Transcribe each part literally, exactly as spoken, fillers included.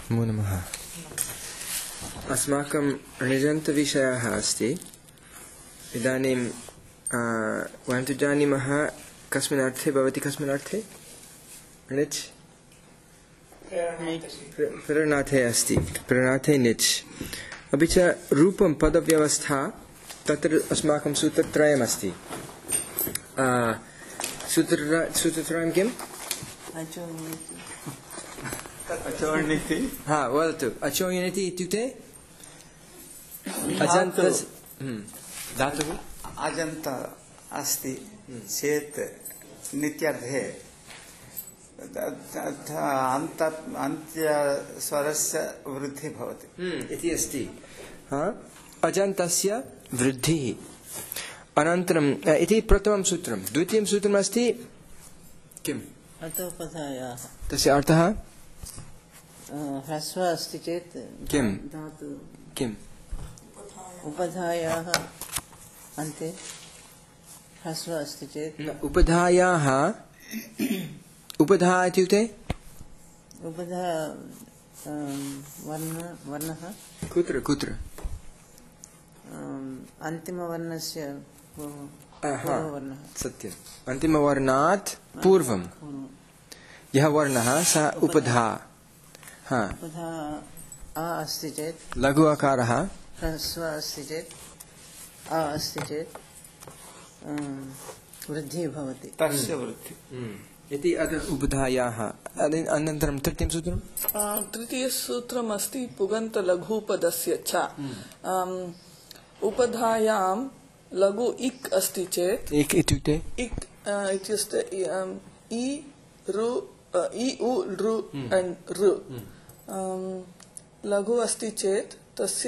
नमो नमः। अस्माकं ऋजन्तविषयः अस्ति। इदानीं वयं तु जानीमः कस्मिन् अर्थे भवति, कस्मिन् अर्थे णिच् प्रेरणार्थे अस्ति, प्रेरणार्थे णिच्। अपि च रूपं पदव्यवस्था तत्र अस्माकं सूत्रत्रयमस्ति। सूत्र सूत्रत्रयं किम्? अचोर्णिति। हा वदतु। अचोर्णिति इत्युक्ते अजन्तस् धातुः अजन्त अस्ति चेत् नित्यार्थे अन्त अन्त्यस्वरस्य वृद्धिः भवति इति अस्ति। हा अजन्तस्य वृद्धिः। अनन्तरम् इति प्रथमं सूत्रं। द्वितीयं सूत्रमस्ति किम्? अर्थोपधायाः। तस्य अर्थः ह्रस्व अस्ति चेत् किं धातु किम्? उपधायाः अन्ते ह्रस्व अस्ति चेत् उपधायाः उपधा इत्युक्ते उपधा वर्ण वर्णः कुत्र कुत्र अन्तिमवर्णस्य पूर्ववर्णः। सत्यम्। अन्तिमवर्णात् पूर्वं यः वर्णः सः उपधा। हा उपधा आ अस्ति चेत् लघु अकारः ह्रस्व अस्ति चेत् आ अस्ति चेत् वृद्धिः भवति। तस्य वृद्धिः इति अत्र उपधायाः। अनन्तरं तृतीयं सूत्रं तृतीयसूत्रम् अस्ति पुगन्तलघुपदस्य च। उपधायां लघु इक् अस्ति चेत् इक् इत्युक्ते इक् इत्युक्ते इ रु इ उ ऋ एण्ड् ऋ लघु अस्ति चेत् तस्य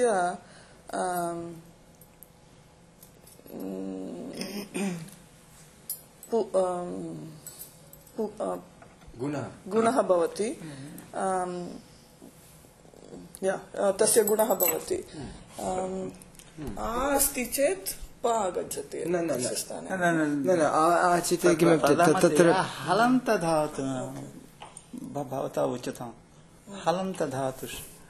गुणः भवति। तस्य गुणः भवति। अस्ति चेत् प आगच्छति। न न न आचिते किमपि तत्र हलन्तधातु भवता उच्यताम्। हलन्तधातु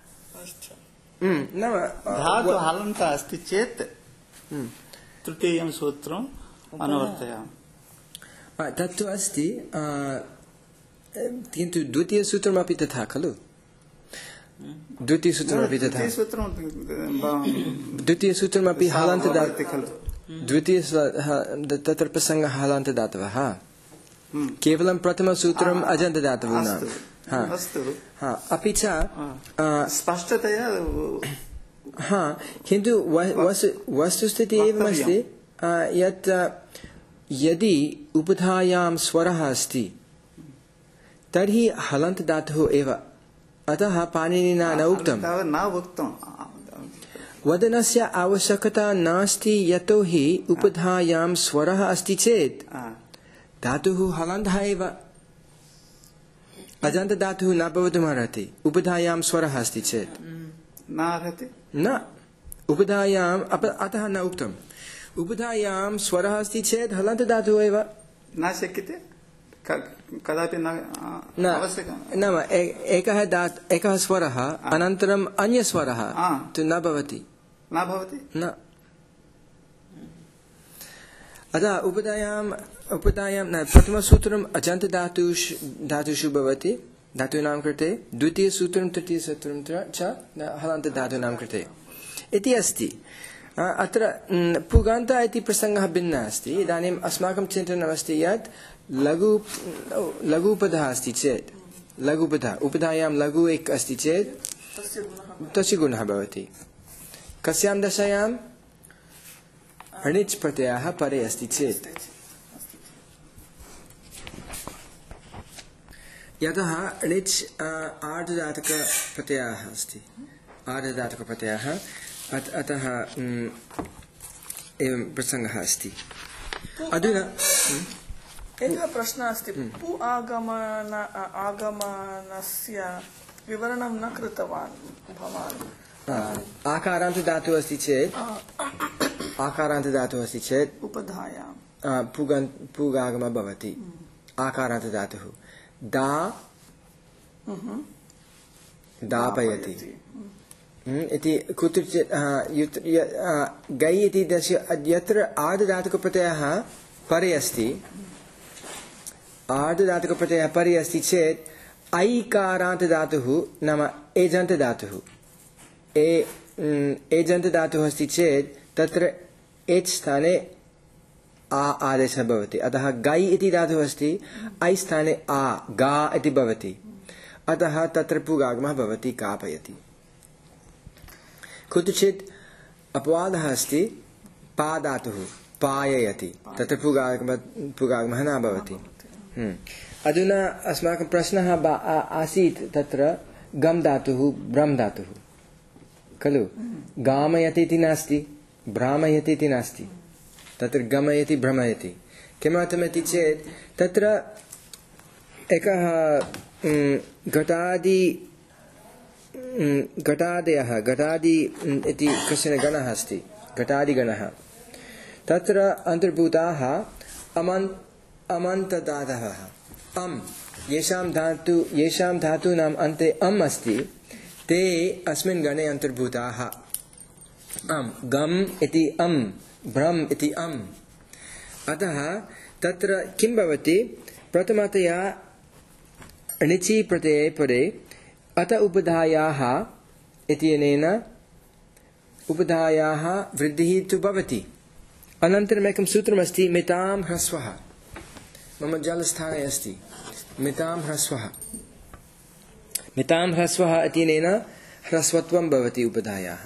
धातु हलन्त अस्ति चेत् तृतीयं सूत्रम् अनुवर्तयामः। तत्तु अस्ति, किन्तु द्वितीयसूत्रमपि तथा खलु? द्वितीयसूत्रमपि तथा। द्वितीयसूत्रमपि हलन्तदातु खलु? द्वितीय तत्र प्रसङ्गः हलन्तदातवः। केवलं प्रथमसूत्रम् अजन्तदातूनां। हा अपि च स्पष्टतया हा किन्तु वस्तुस्थितिः एवमस्ति यत् यदि उपधायां स्वरः अस्ति तर्हि हलन्तदातुः एव। अतः पाणिनिना न उक्तं। वदनस्य आवश्यकता नास्ति, यतोहि उपधायां स्वरः अस्ति चेत् धातुः हलन्तः एव। अजन्तदातुः न भवितुमर्हति उपधायां स्वरः अस्ति चेत्। न उपधायाम् अतः न उक्तम्। उपधायां स्वरः अस्ति चेत् हलन्तदातुः एव न शक्यते कदापि न नाम एकः दात् एकः स्वरः अनन्तरम् अन्यस्वरः तु न भवति न भवति न। अतः उपधायाम् उपधायां न प्रथमसूत्रम् अजन्तदातुषु धातुषु भवति धातूनां कृते। द्वितीयसूत्रं तृतीयसूत्रं च हलन्तधातूनां कृते इति अस्ति। अत्र पुगन्त इति प्रसङ्गः भिन्नः अस्ति। इदानीम् अस्माकं चिन्तनमस्ति यत् लघु लघुपदः अस्ति चेत् लघुपदः उपधायां लघु एक अस्ति चेत् तस्य गुणः भवति। कस्यां दशायां? णिच् प्रत्ययः परे अस्ति चेत्। यतः णिच् आर्धधातुकप्रत्ययः अस्ति, आर्धधातुकप्रत्ययः, अतः एवं प्रसङ्गः अस्ति। अधुना एकः प्रश्नः अस्ति। पु आगमन आगमनस्य विवरणं न कृतवान् भवान्। आकारान्त धातुः अस्ति चेत् आकारान्त धातुः अस्ति चेत् उपधायां पुगन् पुगागमः भवति। आकारान्त धातुः दा दापयति इति कुत्रचित् गै इति यत्र आर्धधातुकप्रत्ययः परे अस्ति आर्धधातुकप्रत्ययः परे अस्ति चेत् ऐकारान्तधातुः नाम एजन्तधातुः ए एजन्तधातुः अस्ति चेत् तत्र एच् स्थाने आ आदेशः भवति अतः गै इति धातुः अस्ति ऐ स्थाने आ गा इति भवति अतः तत्र पुगागमः भवति कापयति कुत्रचित् अपवादः अस्ति पा धातुः पाययति तत्र पुगागमः पुगागमः न भवति अधुना अस्माकं प्रश्नः आसीत् तत्र गम धातुः ब्रह्म धातुः खलु गामयति इति नास्ति भ्रामयति इति नास्ति तत्र गमयति भ्रमयति किमर्थमिति चेत् तत्र एकः घटादि घटादयः घटादि इति कश्चन गणः अस्ति घटादिगणः तत्र अन्तर्भूताः अमन्त अमन्तधातवः अम् येषां धातु येषां धातूनाम् अन्ते अम् अस्ति ते अस्मिन् गणे अन्तर्भूताः अम् गम् इति अम् भ्रम् इति अम् अतः तत्र किं भवति प्रथमतया णिचि प्रत्यये परे अत उपधायाः इत्यनेन उपधायाः वृद्धिः तु भवति अनन्तरम् एकं सूत्रमस्ति मितां ह्रस्वः मम जलस्थाने अस्ति मितां ह्रस्वः मितां ह्रस्वः इत्यनेन ह्रस्वत्वं भवति उपधायाः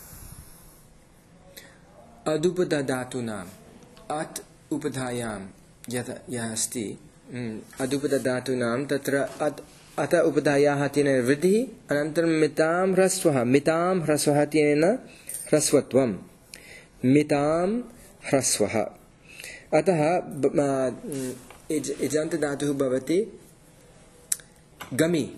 अदुपधातूनाम् अत् उपधायां यत् यः अस्ति अदुपधातूनां तत्र अत् अत उपधायाः इत्यनेन वृद्धिः अनन्तरं मितां ह्रस्वः मितां ह्रस्वः इत्यनेन ह्रस्वत्वं मितां ह्रस्वः अतः इजन्त धातुः भवति गमि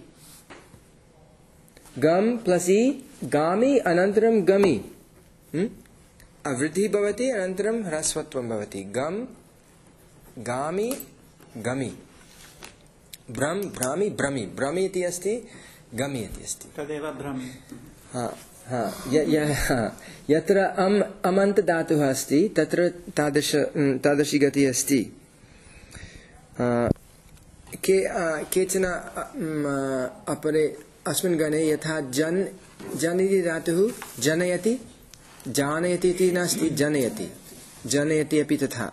गम प्लस इ गामि अनन्तरं गमि अवृद्धिः भवति अनन्तरं ह्रस्वत्वं भवति गम गामि गमि भ्रम भ्रामि भ्रमि भ्रमि इति अस्ति गमि इति अस्ति तदेव भ्रमि हाँ हाँ य य यत्र अम् अमन्त धातुः अस्ति तत्र तादृश तादृशी गतिः अस्ति के केचन अपरे अस्मिन् गणे यथा जन जन इति धातुः जनयति जानयति इति नास्ति जनयति जनयति अपि तथा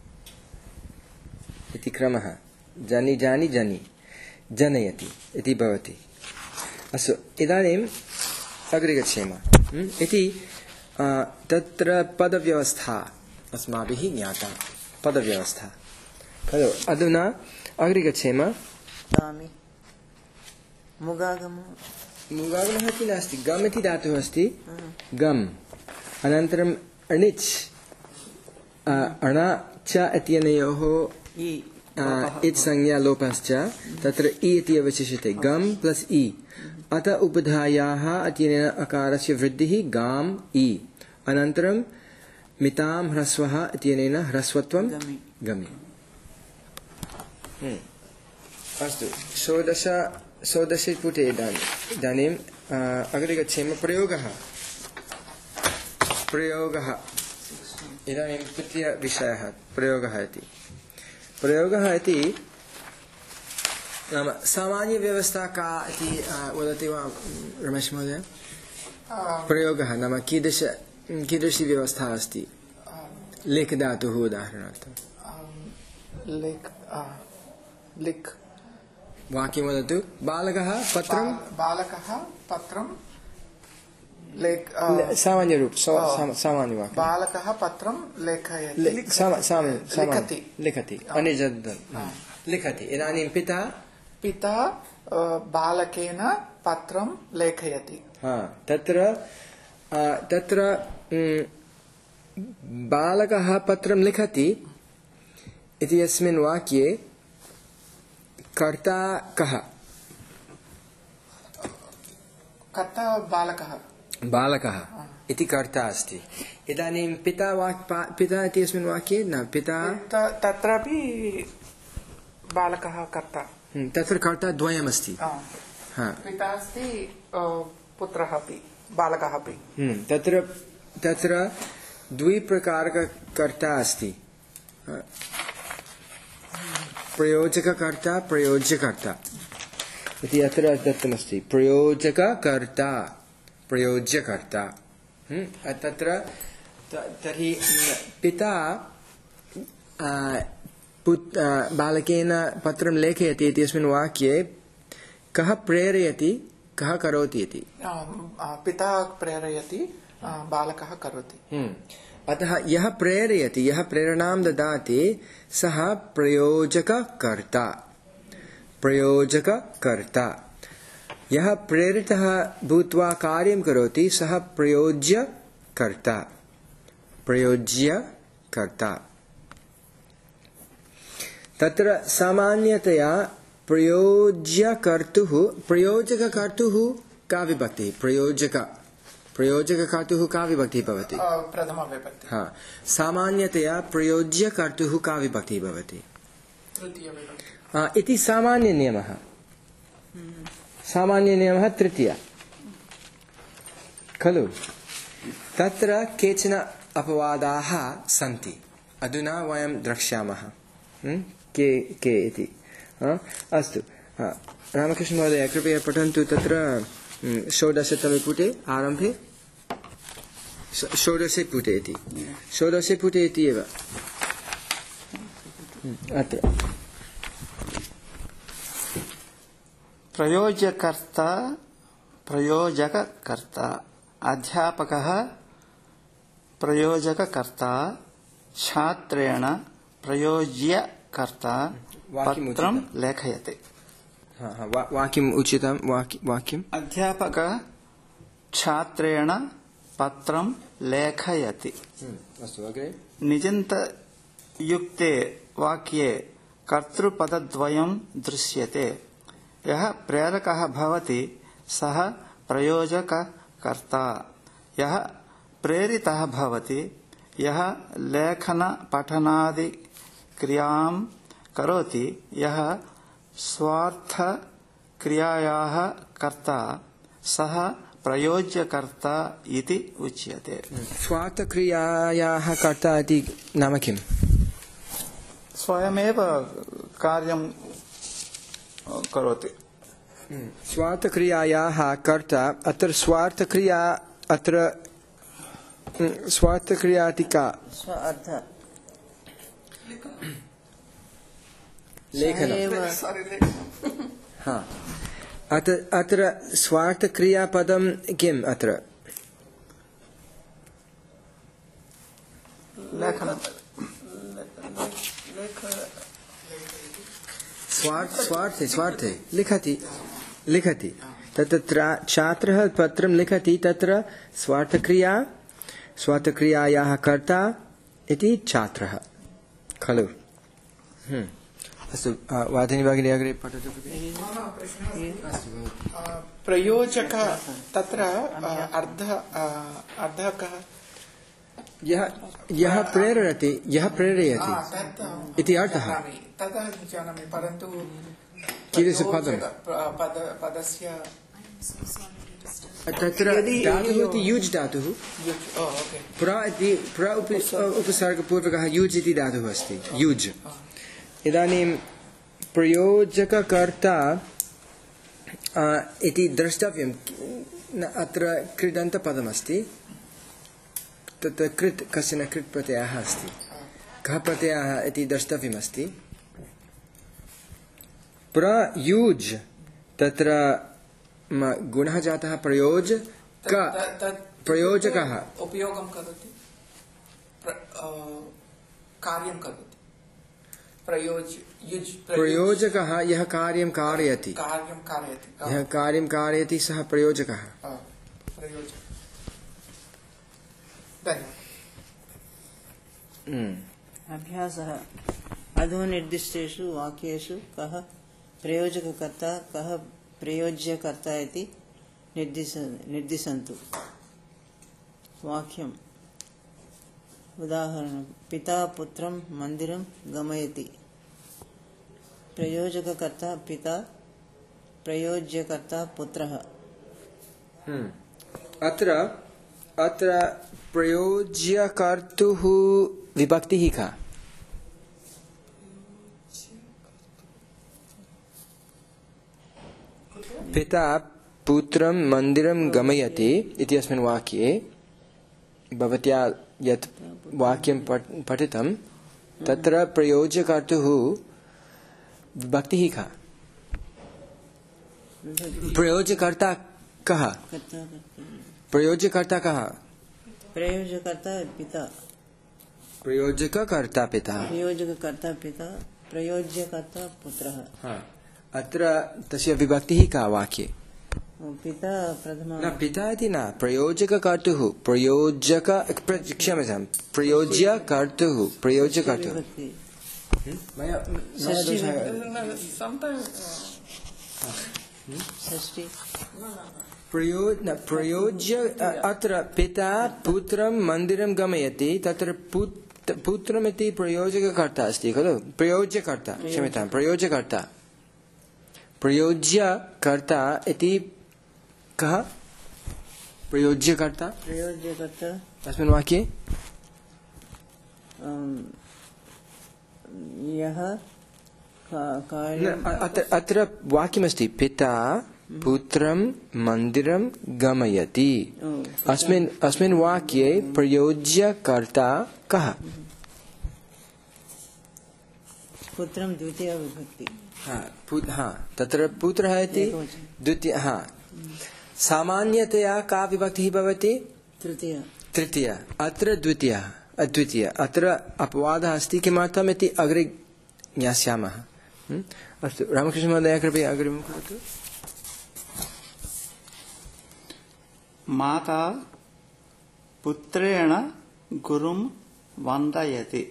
इति क्रमः जनि जानि जनि जनयति इति भवति अस्तु इदानीम् अग्रे गच्छेम इति तत्र पदव्यवस्था अस्माभिः ज्ञाता पदव्यवस्था खलु अधुना अग्रे गच्छेम गामि मुगागमः मुगागमः इति नास्ति गम् इति धातुः अस्ति गम् अनन्तरम् अणिच् अण च इत्यनयोः इत् संज्ञा लोपश्च तत्र इ इति अवशिष्यते गम् प्लस् इ अत उपधायाः इत्यनेन अकारस्य वृद्धिः गाम् इ अनन्तरं मितां ह्रस्वः इत्यनेन ह्रस्वत्वं गमि अस्तु षोडश षोडशे पुटे इदानीम् अग्रे गच्छेम प्रयोगः प्रयोगः इदानीं तृतीयविषयः प्रयोगः इति प्रयोगः इति नाम सामान्यव्यवस्था का इति वदति वा रमेश महोदय प्रयोगः नाम कीदृश कीदृशी व्यवस्था अस्ति लेख धातुः उदाहरणार्थं लेख लिख वाक्यं वदतु बालकः पत्रं बालकः पत्रं लेख सामान्यरूप सामान्यवाक्यं बालकः पत्रं लेखयति लिखति लिखति अनिजद् लिखति इदानीं पिता पिता बालकेन पत्रं लेखयति हा तत्र तत्र बालकः पत्रं लिखति इति अस्मिन् वाक्ये कर्ता कः कर्ता बालकः बालकः इति कर्ता अस्ति इदानीं पिता वाक् पिता इति अस्मिन् वाक्ये न पिता तत्रापि बालकः कर्ता तत्र कर्ता द्वयमस्ति पिता अस्ति पुत्रः अपि बालकः अपि तत्र तत्र द्विप्रकारकर्ता अस्ति प्रयोजककर्ता प्रयोज्यकर्ता इति अत्र दत्तमस्ति प्रयोजककर्ता प्रयोज्यकर्ता तत्र तर्हि पिता बालकेन पत्रं लेखयति इत्यस्मिन् वाक्ये कः प्रेरयति कः करोति इति पिता प्रेरयति बालकः करोति अतः यः प्रेरयति यः प्रेरणां ददाति सः प्रयोजककर्ता प्रयोजककर्ता यः प्रेरितः भूत्वा कार्यं करोति सः प्रयोज्यकर्ता प्रयोज्यकर्ता तत्र सामान्यतया प्रयोज्यकर्तुः प्रयोजककर्तुः का विभक्तिः प्रयोजक प्रयोजककर्तुः का विभक्तिः भवति प्रथमा विभक्ति हाँ सामान्यतया प्रयोज्यकर्तुः का विभक्तिः भवति तृतीया विभक्ति इति सामान्यनियमः सामान्यनियमः तृतीया खलु तत्र केचन अपवादाः सन्ति अधुना वयं द्रक्ष्यामः के के इति अस्तु रामकृष्ण महोदय कृपया पठन्तु तत्र षोडशतमे पुटे आरम्भे षोडशे पुटे इति षोडशे पुटे इति एव अत्र प्रयोजकर्ता प्रयोजककर्ता अध्यापकः प्रयोजककर्ता छात्रेण प्रयोज्यकर्ता पत्रं लेखयति वाक्यम् उचितं वाक्यम् अध्यापकः छात्रेण पत्रं लेखयति अस्तु अग्रे निजन्तयुक्ते वाक्ये कर्तृपदद्वयं दृश्यते यः प्रेरकः भवति सः प्रयोजककर्ता यः प्रेरितः भवति यः लेखनपठनादिक्रियां करोति यः स्वार्थक्रियायाः कर्ता सः प्रयोज्यकर्ता इति उच्यते स्वार्थक्रियायाः कर्ता इति नाम किम् स्वयमेव कार्यं करोति स्वार्थक्रियायाः कर्ता अत्र स्वार्थक्रिया अत्र स्वार्थक्रिया इति का स्वार्थ लेखनं हा अत्र अत्र स्वार्थक्रियापदं किम् अत्र लेखनं स्वार्थ स्वार्थे स्वार्थे लिखति लिखति तत्र छात्रः पत्रं लिखति तत्र स्वार्थक्रिया स्वार्थक्रियायाः कर्ता इति छात्रः खलु अस्तु वादिनी भगिनी अग्रे पठतु प्रयोजक तत्र अर्ध अर्धः कः यः यः प्रेरयति यः प्रेरयति इति अर्थः तथा जानामि परन्तु कीदृशपदं पदस्य तत्र धातुः इति युज् धातुः प्र इति प्र उपसर्गपूर्वकः युज् इति धातुः अस्ति युज् इदानीं प्रयोजककर्ता इति द्रष्टव्यम् अत्र कृदन्तपदमस्ति तत्र कृत् कश्चन कृत् प्रत्ययः अस्ति कः प्रत्ययः इति द्रष्टव्यमस्ति प्रयुज् तत्र गुणः जातः प्रयोज क प्रयोजकः उपयोगं करोति कार्यं करोति प्रयोज युज् प्रयोजकः यः कार्यं कारयति कार्यं कारयति यः कार्यं कारयति सः प्रयोजकः प्रयोजकः धन्यवादः अभ्यासः अधोनिर्दिष्टेषु वाक्येषु कः प्रयोजककर्ता कः प्रयोज्यकर्ता इति निर्दिश निर्दिशन्तु वाक्यम् उदाहरणं पिता पुत्रं मन्दिरं गमयति प्रयोजककर्ता पिता प्रयोज्यकर्ता पुत्रः। अत्र अत्र प्रयोज्यकर्तुः विभक्तिः का? पिता पुत्रं मन्दिरं गमयति इति अस्मिन् वाक्ये भवत्या यत् वाक्यं पठितं तत्र प्रयोज्यकर्तुः विभक्तिः का? प्रयोज्यकर्ता कः? प्रयोज्यकर्ता कः? प्रयोज्यकर्ता पिता। प्रयोजककर्ता पिता। प्रयोजककर्ता पिता प्रयोज्यकर्ता पुत्रः। अत्र तस्य विभक्तिः का वाक्ये? पिता प्रथमा न पिता इति न प्रयोजककर्तुः प्रयोजक क्षम्यतां प्रयोज्यकर्तुः प्रयोज्यकर्तुः प्रयोज्य अत्र पिता पुत्रं मन्दिरं गमयति तत्र पुत्रमिति प्रयोजककर्ता अस्ति खलु प्रयोज्यकर्ता क्षम्यतां प्रयोज्यकर्ता प्रयोज्यकर्ता इति कः? प्रयोज्यकर्ता प्रयोज्यकर्ता अस्मिन् वाक्ये यः अत्र वाक्यमस्ति पिता पुत्रं मन्दिरं गमयति। अस्मिन् अस्मिन् वाक्ये प्रयोज्यकर्ता कः? पुत्रं द्वितीया विभक्ति। हाँ तत्र पुत्रः इति द्वितीय। हाँ सामान्यतया का विभक्तिः भवति? तृतीया। तृतीया। अत्र द्वितीया अद्वितीय। अत्र अपवादः अस्ति किमर्थम् इति अग्रे ज्ञास्यामः। अस्तु रामकृष्ण महोदय कृपया अग्रिमं करोतु। माता पुत्रेण गुरुं वन्दयति।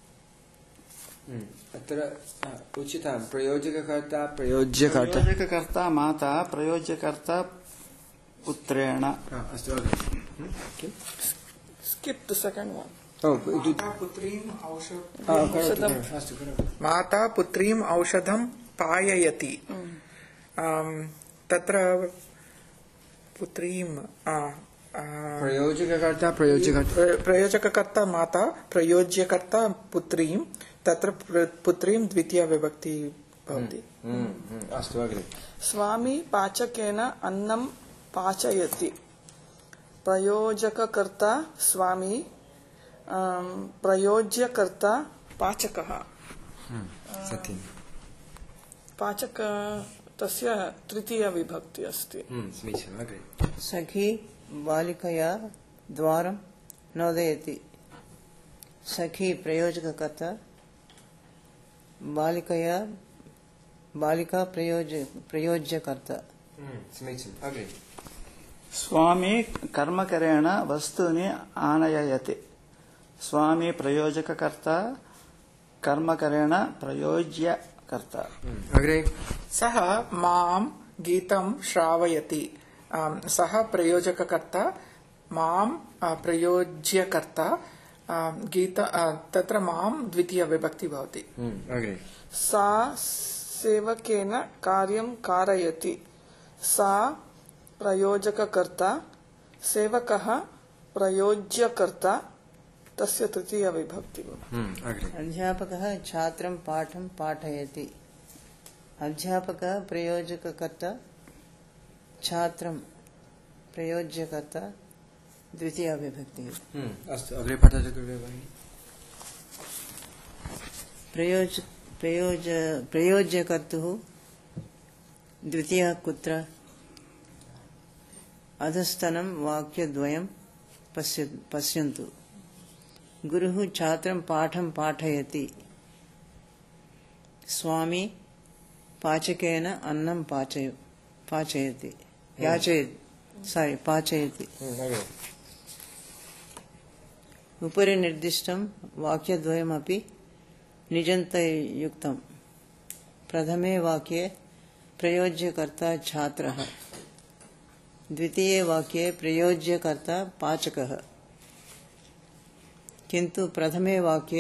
अत्र उचितं प्रयोजककर्ता प्रयोज्यकर्ता प्रयोजककर्ता माता प्रयोज्यकर्ता पुत्रेण। अस्तु skip the second one. माता पुत्रीम् माता पुत्रीम् औषधं पाययति। तत्र पुत्रीं प्रयोजककर्ता प्रयोज्यकर्ता प्रयोजककर्ता माता प्रयोज्यकर्ता पुत्रीं तत्र पुत्रीं द्वितीया विभक्ति भवति। अस्तु अग्रे। स्वामी पाचकेन अन्नं पाचयति। प्रयोजककर्ता स्वामी प्रयोज्यकर्ता पाचकः। सत्यं पाचक तस्य तृतीया विभक्ति अस्ति। समीचीनम् अग्रे। सखी बालिकया द्वारं नोदयति। सखी प्रयोजककर्ता बालिकया बालिका प्रयोज्य प्रयोज्यकर्ता। समीचीनम् अग्रे। स्वामी कर्मकरेण वस्तूनि आनयति। स्वामी प्रयोजककर्ता कर्मकरेण प्रयोज्यकर्ता। अग्रे। सः मां गीतं श्रावयति। सः प्रयोजककर्ता मां प्रयोज्यकर्ता गीत तत्र मां द्वितीया विभक्ति भवति। अग्रे। सा सेवकेन कार्यं कारयति। सा प्रयोजककर्ता सेवकः प्रयोज्यकर्ता तस्य तृतीया विभक्ति भवति। अध्यापकः छात्रं पाठं पाठयति। अध्यापकः प्रयोजककर्ता छात्रं प्रयोज्यकर्ता द्वितीया विभक्ति। अस्तु अग्रे पठतु कृपया भगिनी। प्रयोज प्रयोज प्रयोज्यकर्तुः द्वितीया कुत्र? अधस्तनं वाक्यद्वयं पश्य पश्यन्तु। गुरुः छात्रं पाठं पाठयति। स्वामी पाचकेन अन्नं पाचय पाचयति याचयति सारी पाचयति। उपरि निर्दिष्टं वाक्यद्वयमपि निजन्तयुक्तं। प्रथमे वाक्ये प्रयोज्यकर्ता छात्रः, द्वितीये वाक्ये प्रयोज्यकर्ता पाचकः, किन्तु प्रथमे वाक्ये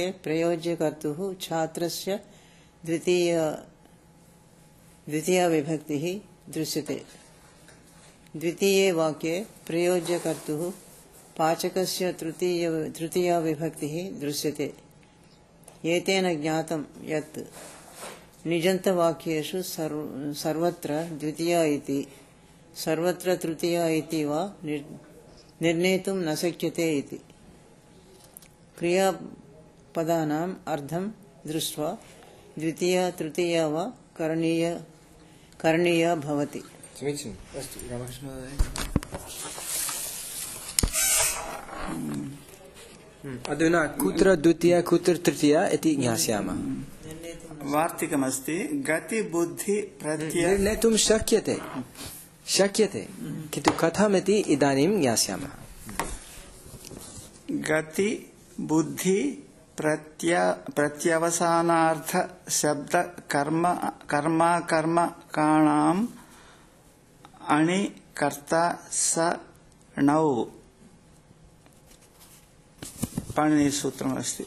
प्रयोज्यकर्तुः छात्रस्य द्वितीय द्वितीया विभक्तिः दृश्यते। द्वितीये वाक्ये प्रयोज्यकर्तुः पाचकस्य तृतीय तृतीया विभक्तिः दृश्यते। एतेन ज्ञातं यत् निजन्तवाक्येषु सर्व सर्वत्र द्वितीया इति सर्वत्र तृतीया इति वा निर्णेतुं न शक्यते इति। क्रियापदानाम् अर्थं दृष्ट्वा द्वितीया तृतीया वा करणीय करणीया भवति। समीचीनम्। अस्तु रामकृष्णमहोदय। अधुना कुत्र द्वितीया कुत्र तृतीया इति ज्ञास्यामः। वार्तिकमस्ति गति बुद्धि प्रत्यय निर्णेतुं शक्यते शक्यते किन्तु कथमिति इदानीं ज्ञास्यामः। गति बुद्धि प्रत्य प्रत्यवसानार्थ शब्द कर्म कर्माकर्मकाणाम् अणि कर्ता स णौ पाणिनिसूत्रमस्ति।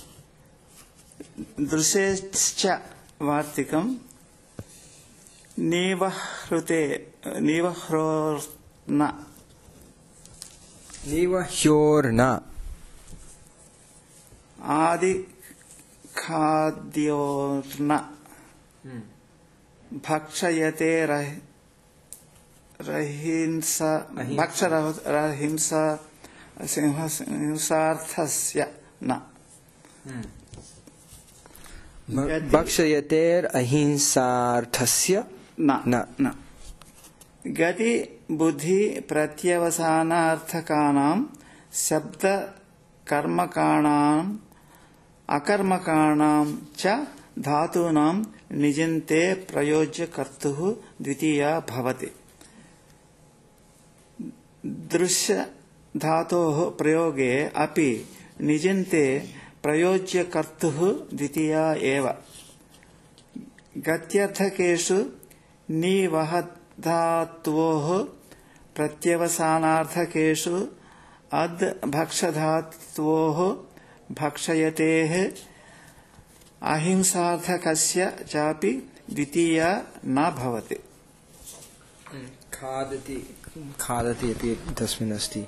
दृशेश्च वार्तिकं निवहृते निवह्रोर्न निवह्योर्न आदि खाद्योर्न भक्षयते रहिंसा भक्षरहिंसा हिंसार्थस्य न भक्षयतेर् अहिंसार्थस्य न न गति बुद्धि प्रत्यवसानार्थकानां शब्द कर्मकाणाम् अकर्मकाणां च धातूनां निजन्ते प्रयोज्य कर्तुः द्वितीया भवति। दृश्य धातोः प्रयोगे अपि निजन्ते प्रयोज्य कर्तुः द्वितीया एव। गत्यर्थकेषु निवहधातोः प्रत्यवसानार्थकेषु अद् भक्षधातोः भक्षयतेः अहिंसार्थकस्य चापि द्वितीया न भवति। खादति खादति इति तस्मिन् अस्ति।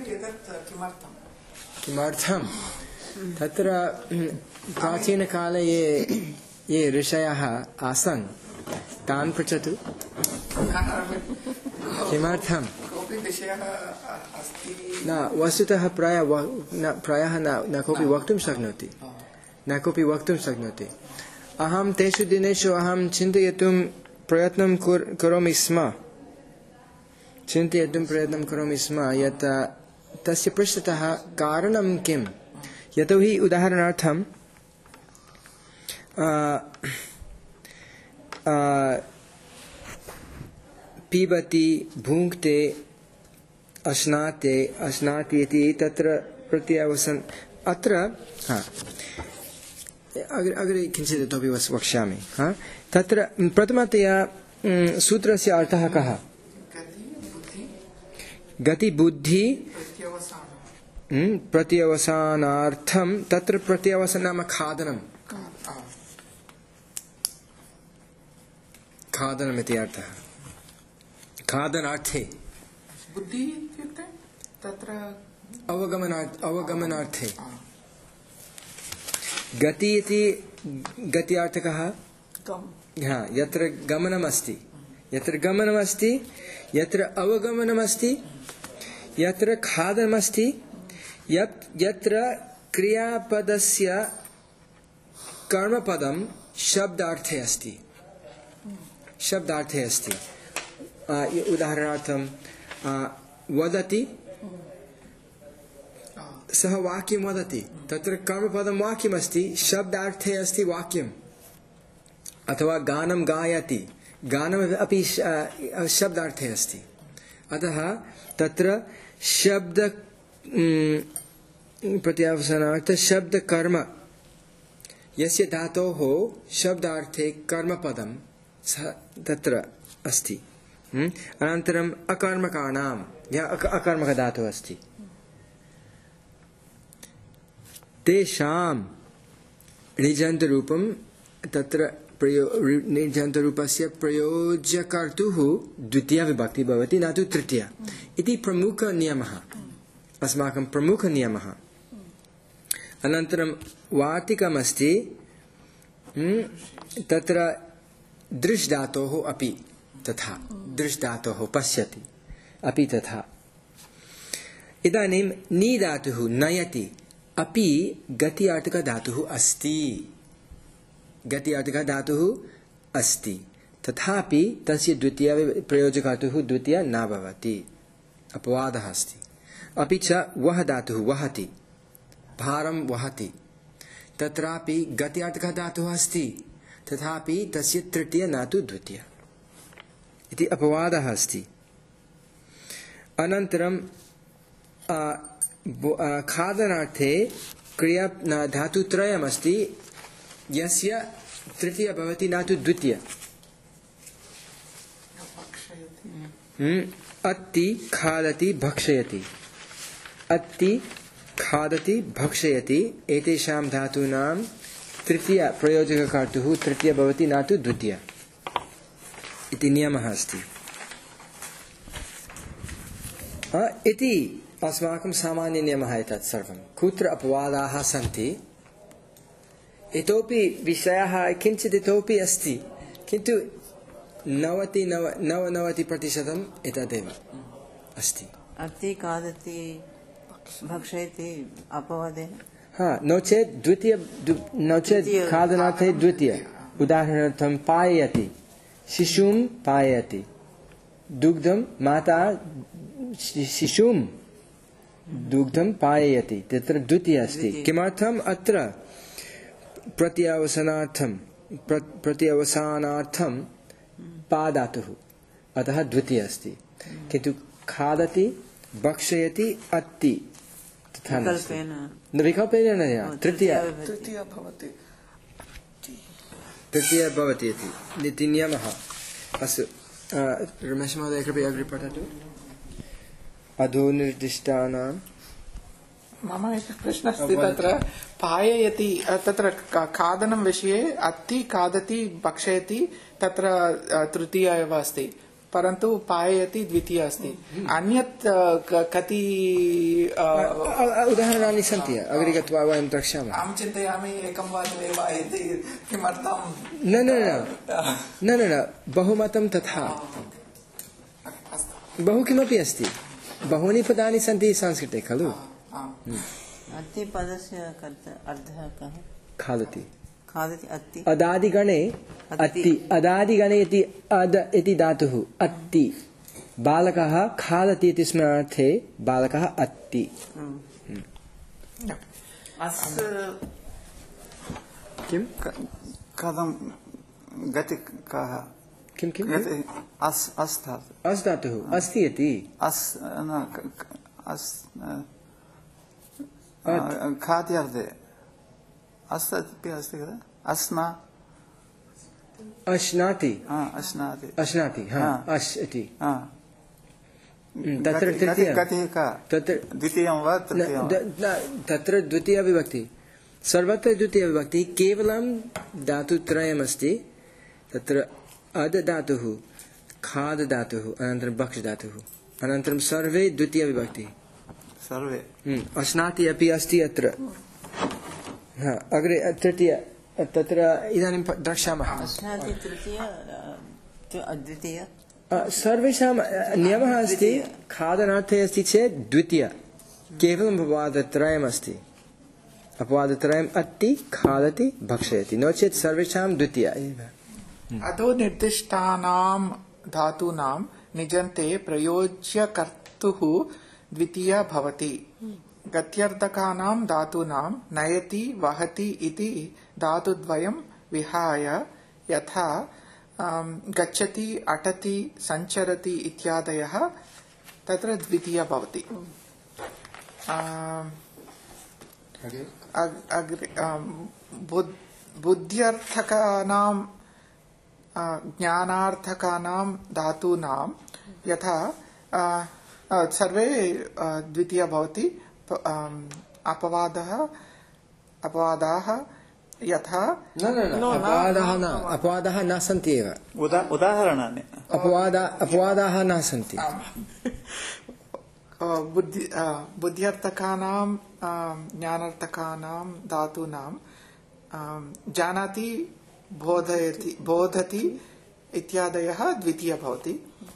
किमर्थं तत्र प्राचीनकाले ये ये ऋषयः आसन् तान् पृच्छतु। किमर्थं न वस्तुतः प्रायः प्रायः न न कोऽपि वक्तुं शक्नोति न कोऽपि वक्तुं शक्नोति। अहं तेषु दिनेषु अहं चिन्तयितुं प्रयत्नं करोमि स्म चिन्तयितुं प्रयत्नं करोमि स्म यत् तस्य पृष्ठतः कारणं किं। यतोहि उदाहरणार्थं पिबति भुङ्क्ते अश्नाते अश्नाति इति तत्र प्रत्यवसन् अत्र हा अग्रे अग्रे किञ्चित् इतोपि वक्ष्यामि। हा तत्र प्रथमतया सूत्रस्य अर्थः कः। गति बुद्धि प्रत्यवसानार्थं तत्र प्रत्यवसान नाम खादनं खादनम् इति अर्थः। खादनार्थे बुद्धि इत्युक्ते तत्र अवगमनार्थ अवगमनार्थे गति इति गत्यार्थकः हा यत्र गमनमस्ति यत्र गमनमस्ति यत्र अवगमनमस्ति यत्र खादनमस्ति यत्र क्रियापदस्य कर्मपदं शब्दार्थे अस्ति शब्दार्थे अस्ति। उदाहरणार्थं वदति सः वाक्यं वदति तत्र कर्मपदं वाक्यमस्ति शब्दार्थे अस्ति वाक्यम्। अथवा गानं गायति गानम् अपि शब्दार्थे अस्ति। अतः तत्र शब्द प्रत्यवसानार्थ शब्दकर्म यस्य धातोः शब्दार्थे कर्मपदं तत्र अस्ति। अनन्तरम् अकर्मकाणां या अकर्मकधातुः अस्ति तेषां ऋजन्तरूपं तत्र निर्जन्तरूपस्य प्रयोज्यकर्तुः द्वितीया विभक्ति भवति न तु तृतीया इति प्रमुखनियमः अस्माकं प्रमुखनियमः। अनन्तरं वार्तिकमस्ति तत्र दृश् धातोः अपि तथा दृश् धातोः पश्यति अपि तथा। इदानीं नी धातुः नयति अपि गति धातुः अस्ति गति धातुः अस्ति तथापि तस्य द्वितीया प्रयोजकर्तुः द्वितीया न भवति अपवादः अस्ति। अपि च वह धातुः वहति भारं वहति तत्रापि गति धातुः अस्ति तथापि तस्य तृतीया न तु द्वितीया इति अपवादः अस्ति। अनन्तरं खादनार्थे क्रिया धातुत्रयमस्ति यस्य तृतीया भवति न तु द्वितीया। अत्ति खादति भक्षयति अत्ति खादति भक्षयति एतेषां धातूनां तृतीया प्रयोजककर्तुः तृतीया भवति न तु द्वितीया इति नियमः अस्ति। इति अस्माकं सामान्य नियमः एतत् सर्वं। कुत्र अपवादाः सन्ति इतोपि विषयः किञ्चित् इतोपि अस्ति किन्तु नवति नव नवनवति प्रतिशतम् एतदेव अस्ति। अति खादति भक्षयति अपवादे हा नो चेत् द्वितीय नो चेत् खादनार्थे द्वितीय उदाहरणार्थं पाययति शिशुं पाययति दुग्धं माता शिशुं दुग्धं पाययति तत्र द्वितीया अस्ति। किमर्थम् अत्र प्रत्यवसानार्थं प्रत्यवसानार्थं पा धातुः अतः द्वितीया अस्ति किन्तु खादति भक्षयति अत्ति तथा न विकल्पेन न तृतीया तृतीया भवति तृतीया भवति इति नियमः। अस्तु रमेश महोदय कृपया अग्रे पठतु। अधोनिर्दिष्टानां मम एकः प्रश्नः अस्ति तत्र पाययति तत्र खादनं विषये अत्ति खादति भक्षयति तत्र तृतीया एव अस्ति परन्तु पाययति द्वितीया अस्ति। अन्यत् कति उदाहरणानि सन्ति अग्रे गत्वा वयं द्रक्ष्यामः। अहं चिन्तयामि एकं वा द्वे वा इति किमर्थं न न न न न बहुमतं तथा बहु किमपि अस्ति बहूनि पदानि सन्ति संस्कृते खलु। अति पदस्य अर्थः कः? खादति खादति अति अदादिगणे अति अदादिगणे इति अद इति धातुः अति बालकः खादति इति स्मरणार्थे बालकः अति। किं कथं गति कः किं किं अस् अस् धातुः अस् धातुः अस्ति इति अस् न अस् खाद्यार्थे अस् अपि अस्ति खलु अस्ना अश्नाति अश्नाति अश्नाति हा अश् इति तत्र तृतीया गतिः का तत्र द्वितीयं वा तृतीयं तत्र द्वितीया विभक्ति सर्वत्र द्वितीया विभक्ति केवलं धातुत्रयमस्ति तत्र अद धातुः खाद धातुः अनन्तरं भक्ष धातुः अनन्तरं सर्वे द्वितीया विभक्ति सर्वे अश्नाति अपि अस्ति अत्र। हा अग्रे तृतीया तत्र इदानीं द्रक्ष्यामः। अश्नाति तृतीया द्वितीया सर्वेषां नियमः अस्ति खादनार्थे अस्ति चेत् द्वितीया केवलम् अपवादत्रयमस्ति अपवादत्रयम् अत्ति खादति भक्षयति नो चेत् सर्वेषां द्वितीया एव। अधो निर्दिष्टानां धातूनां निजन्ते प्रयोज्यकर्तुः द्वितीया भवति। गत्यर्थकानां धातूनां नयति वहति इति धातुद्वयं विहाय यथा गच्छति अटति सञ्चरति इत्यादयः तत्र द्वितीया भवति। बुद्ध्यर्थकानां ज्ञानार्थकानां धातूनां यथा सर्वे द्वितीया भवति। अपवादः अपवादाः यथा न न न अपवादाः न अपवादाः न सन्ति एव उदाहरणानि अपवादा अपवादाः न सन्ति बुद्धि बुद्ध्यर्थकानां ज्ञानार्थकानां धातूनां जानाति बोधयति बोधति इत्यादयः द्वितीय भवति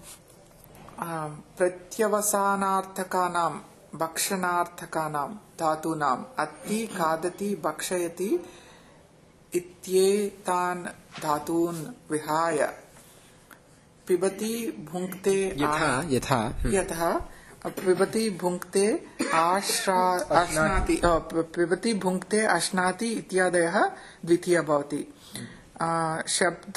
प्रत्यवसानार्थकानां भक्षणार्थकानां धातूनाम् अति खादति भक्षयति इत्येतान् धातून् विहाय पिबति भुङ्क्ते यथा यथा यथा पिबति भुङ्क्ते आश्रा अश्नाति पिबति भुङ्क्ते अश्नाति इत्यादयः द्वितीय भवति शब्द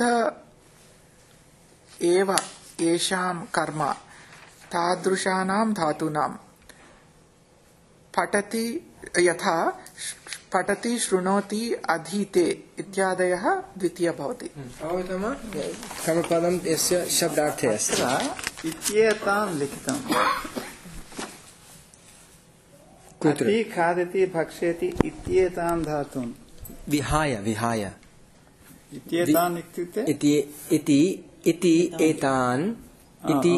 एव येषां कर्म तादृशानां धातूनां पठति यथा पठति शृणोति अधीते इत्यादयः द्वितीय भवति अवगतम् कर्मपदं यस्य शब्दार्थे अस्ति इत्येतां लिखितम् अति खादति भक्षयति इत्येतां धातून् विहाय विहाय इत्येतान् इत्युक्ते इति इति इति एतान् इति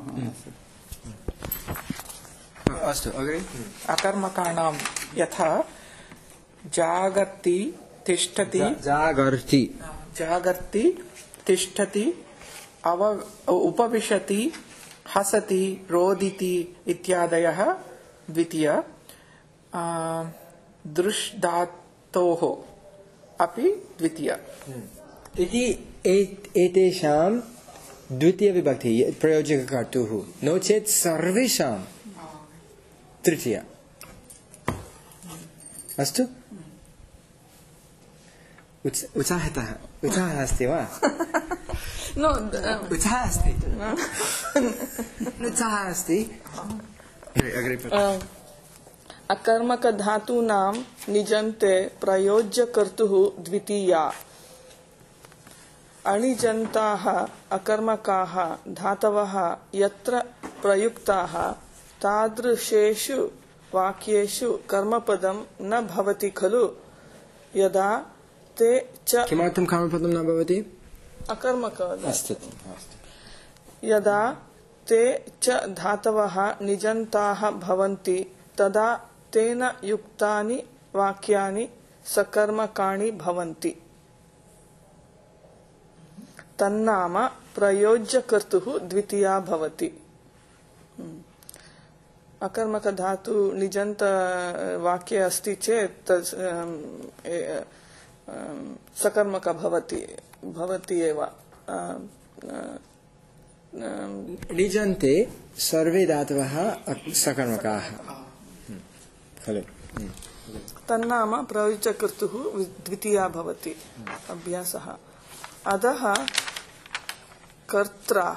अस्तु अग्रे अकर्मकाणां यथा जागर्ति तिष्ठति जागर्ति जागर्ति तिष्ठति अव उपविशति हसति रोदिति इत्यादयः द्वितीय दृश्धातोः अपि द्वितीय इति एतेषां द्वितीय विभक्ति प्रयोजककर्तुः नो चेत् सर्वेषां तृतीय अस्तु उत्साहतः उत्साहः अस्ति वा नो उत्साहः अस्ति उत्साहः अस्ति अकर्मकधातूनां निजन्ते प्रयोज्यकर्तुः द्वितीया अणिजन्ताः अकर्मकाः धातवः यत्र प्रयुक्ताः तादृशेषु वाक्येषु कर्मपदं न भवति खलु यदा ते च किमर्थं कर्मपदं न भवति अकर्मक अस्तु यदा ते च धातवः निजन्ताः भवन्ति तदा तेन युक्तानि वाक्यानि सकर्मकाणि भवन्ति तन्नाम प्रयोज्यकर्तुः द्वितीया भवति अकर्मक धातु निजन्त वाक्ये अस्ति चेत् सकर्मक भवति भवति एव निजन्ते सर्वे धातवः सकर्मकाः खलु तन्नाम प्रयोज्यकर्तुः द्वितीया भवति अभ्यासः अधः कर्त्रा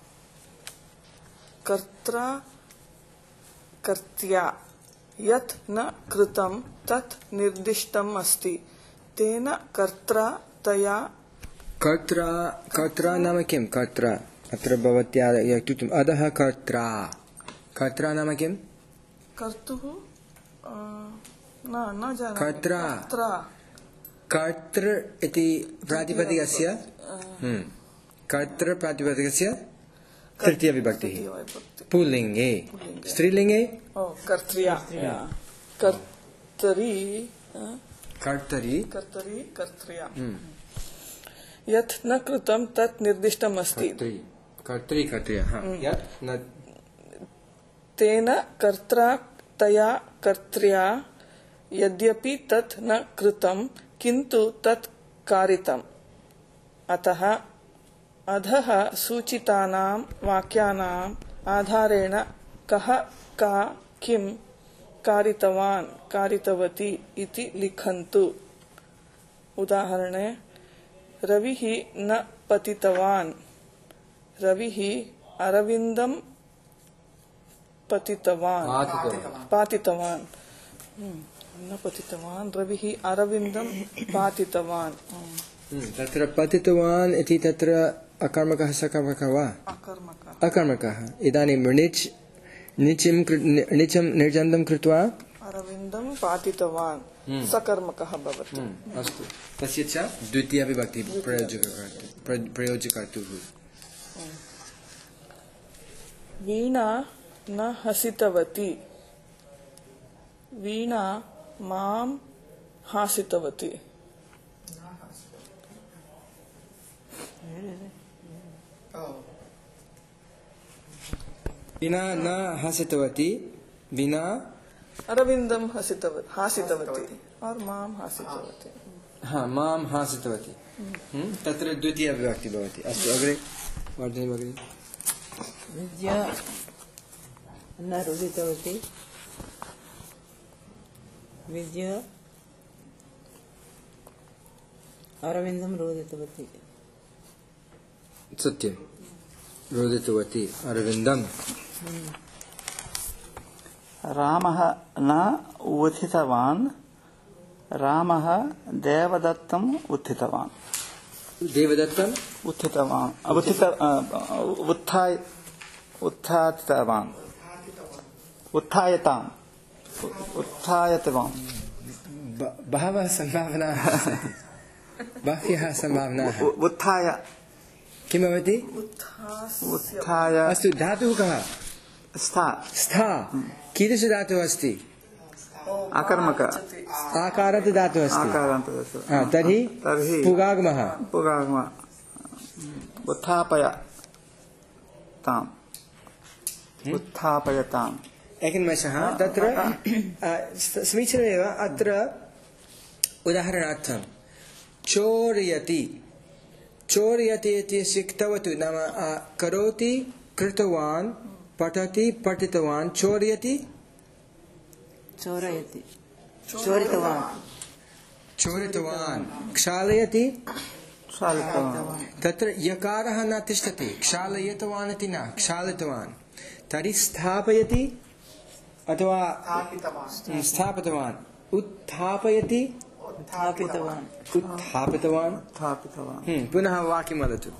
कर्त्रा कर्त्या यत् न कृतं तत् निर्दिष्टम् अस्ति तेन कर्त्रा तया कर्त्रा कर्त्रा नाम किं कर्त्रा अत्र भवत्या इत्युक्तम् अधः कर्त्रा कर्त्रा नाम किं कर्तुः न न जानामि कर्त्रा कर्तृ इति प्रातिपदिकस्य कर्तृ प्रातिपदिकस्य तृतीय विभक्तिः पुल्लिङ्गे स्त्रीलिङ्गे कर्त्र्या कर्तरी कर्तरि कर्तरी कर्त्र्या यत् न कृतं तत् निर्दिष्टम् अस्ति कर्तरि कर्त्र्या तेन कर्त्रा तया कर्त्र्या यद्यपि तत् न कृतं किन्तु तत् कारितम् अतः अधः सूचितानां वाक्यानाम् आधारेण कः का किं कारितवान् कारितवती इति लिखन्तु उदाहरणे रविः न पतितवान् रविः अरविन्दं पतितवान् पातितवान् न पतितवान् रविः अरविन्दं पातितवान् तत्र पतितवान् इति तत्र अकर्मकः सकर्मकः वा अकर्मकः अकर्मकः इदानीं णिच् णिचिं णिचं निर्जन्तं कृत्वा अरविन्दं पातितवान् सकर्मकः भवति। अस्तु, तस्य च द्वितीया विभक्ति प्रयोजकर्तुः। वीणा न हसितवती, वीणा मां हासितवती। वीणा न हसितवती, वीणा अरविन्दं हसितवती हासितवती और मां हासितवती। हाँ, मां हासितवती। तत्र द्वितीया विभक्ति भवति। अस्तु, अग्रे वर्धनी भगिनी। विद्या न रुदितवती, विद्या अरविन्दं रोदितवती। सत्यं, रोदितवती अरविन्दम्। रामः न उत्थितवान्, रामः देवदत्तम् उत्थितवान्। देवदत्तम् उत्थितवान् उत्थित उत्थाय उत्थापितवान् उत्थायताम् उत्थायतवान्। बहवः सम्भावनाः सन्ति, बह्व्यः सम्भावनाः। उत्थाय किं भवति? उत्थाय। अस्तु, धातुः कः? स्था। स्था। कीदृश धातुः अस्ति? आकर्मक। आकारान्त धातुः अस्ति। आकारान्त धातुः। तर्हि तर्हि पुगागमः। पुगागमः उत्थापय ताम् उत्थापयताम्। एकनिमेषः, तत्र समीचीनमेव। अत्र उदाहरणार्थं चोरयति, चोरयति इत्यस्य क्तवतु नाम करोति, कृतवान्, पठति, पठितवान्, चोरयति चोरयति, चोरितवान्, चोरितवान्, क्षालयति क्षालितवान्। तत्र यकारः न तिष्ठति, क्षालयतवान् इति न, क्षालितवान्। तर्हि स्थापयति अथवा स्थापितवान्, उत्थापयति, उत्थापितवान्, उत्थापितवान्, उत्थापितवान्। पुनः वाक्यं वदतु।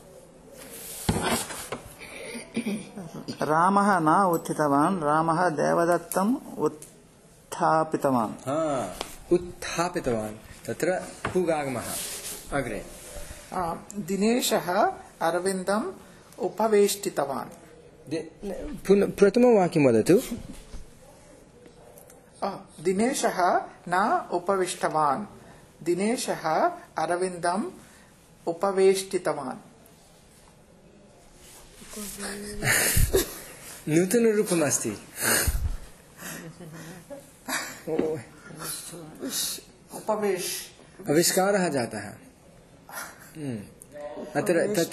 रामः न उत्थितवान्, रामः देवदत्तम् उत्थापितवान्। उत्थापितवान्, तत्र पुगागमः। अग्रे दिनेशः अरविन्दम् उपवेष्टितवान्। प्रथमवाक्यं वदतु। दिनेशः न उपविष्टवान्, दिनेशः अरविन्दम् उपवेष्टितवान्। नूतनरूपम् अस्ति। उपवेश आविष्कारः जातः। अत्र तत्र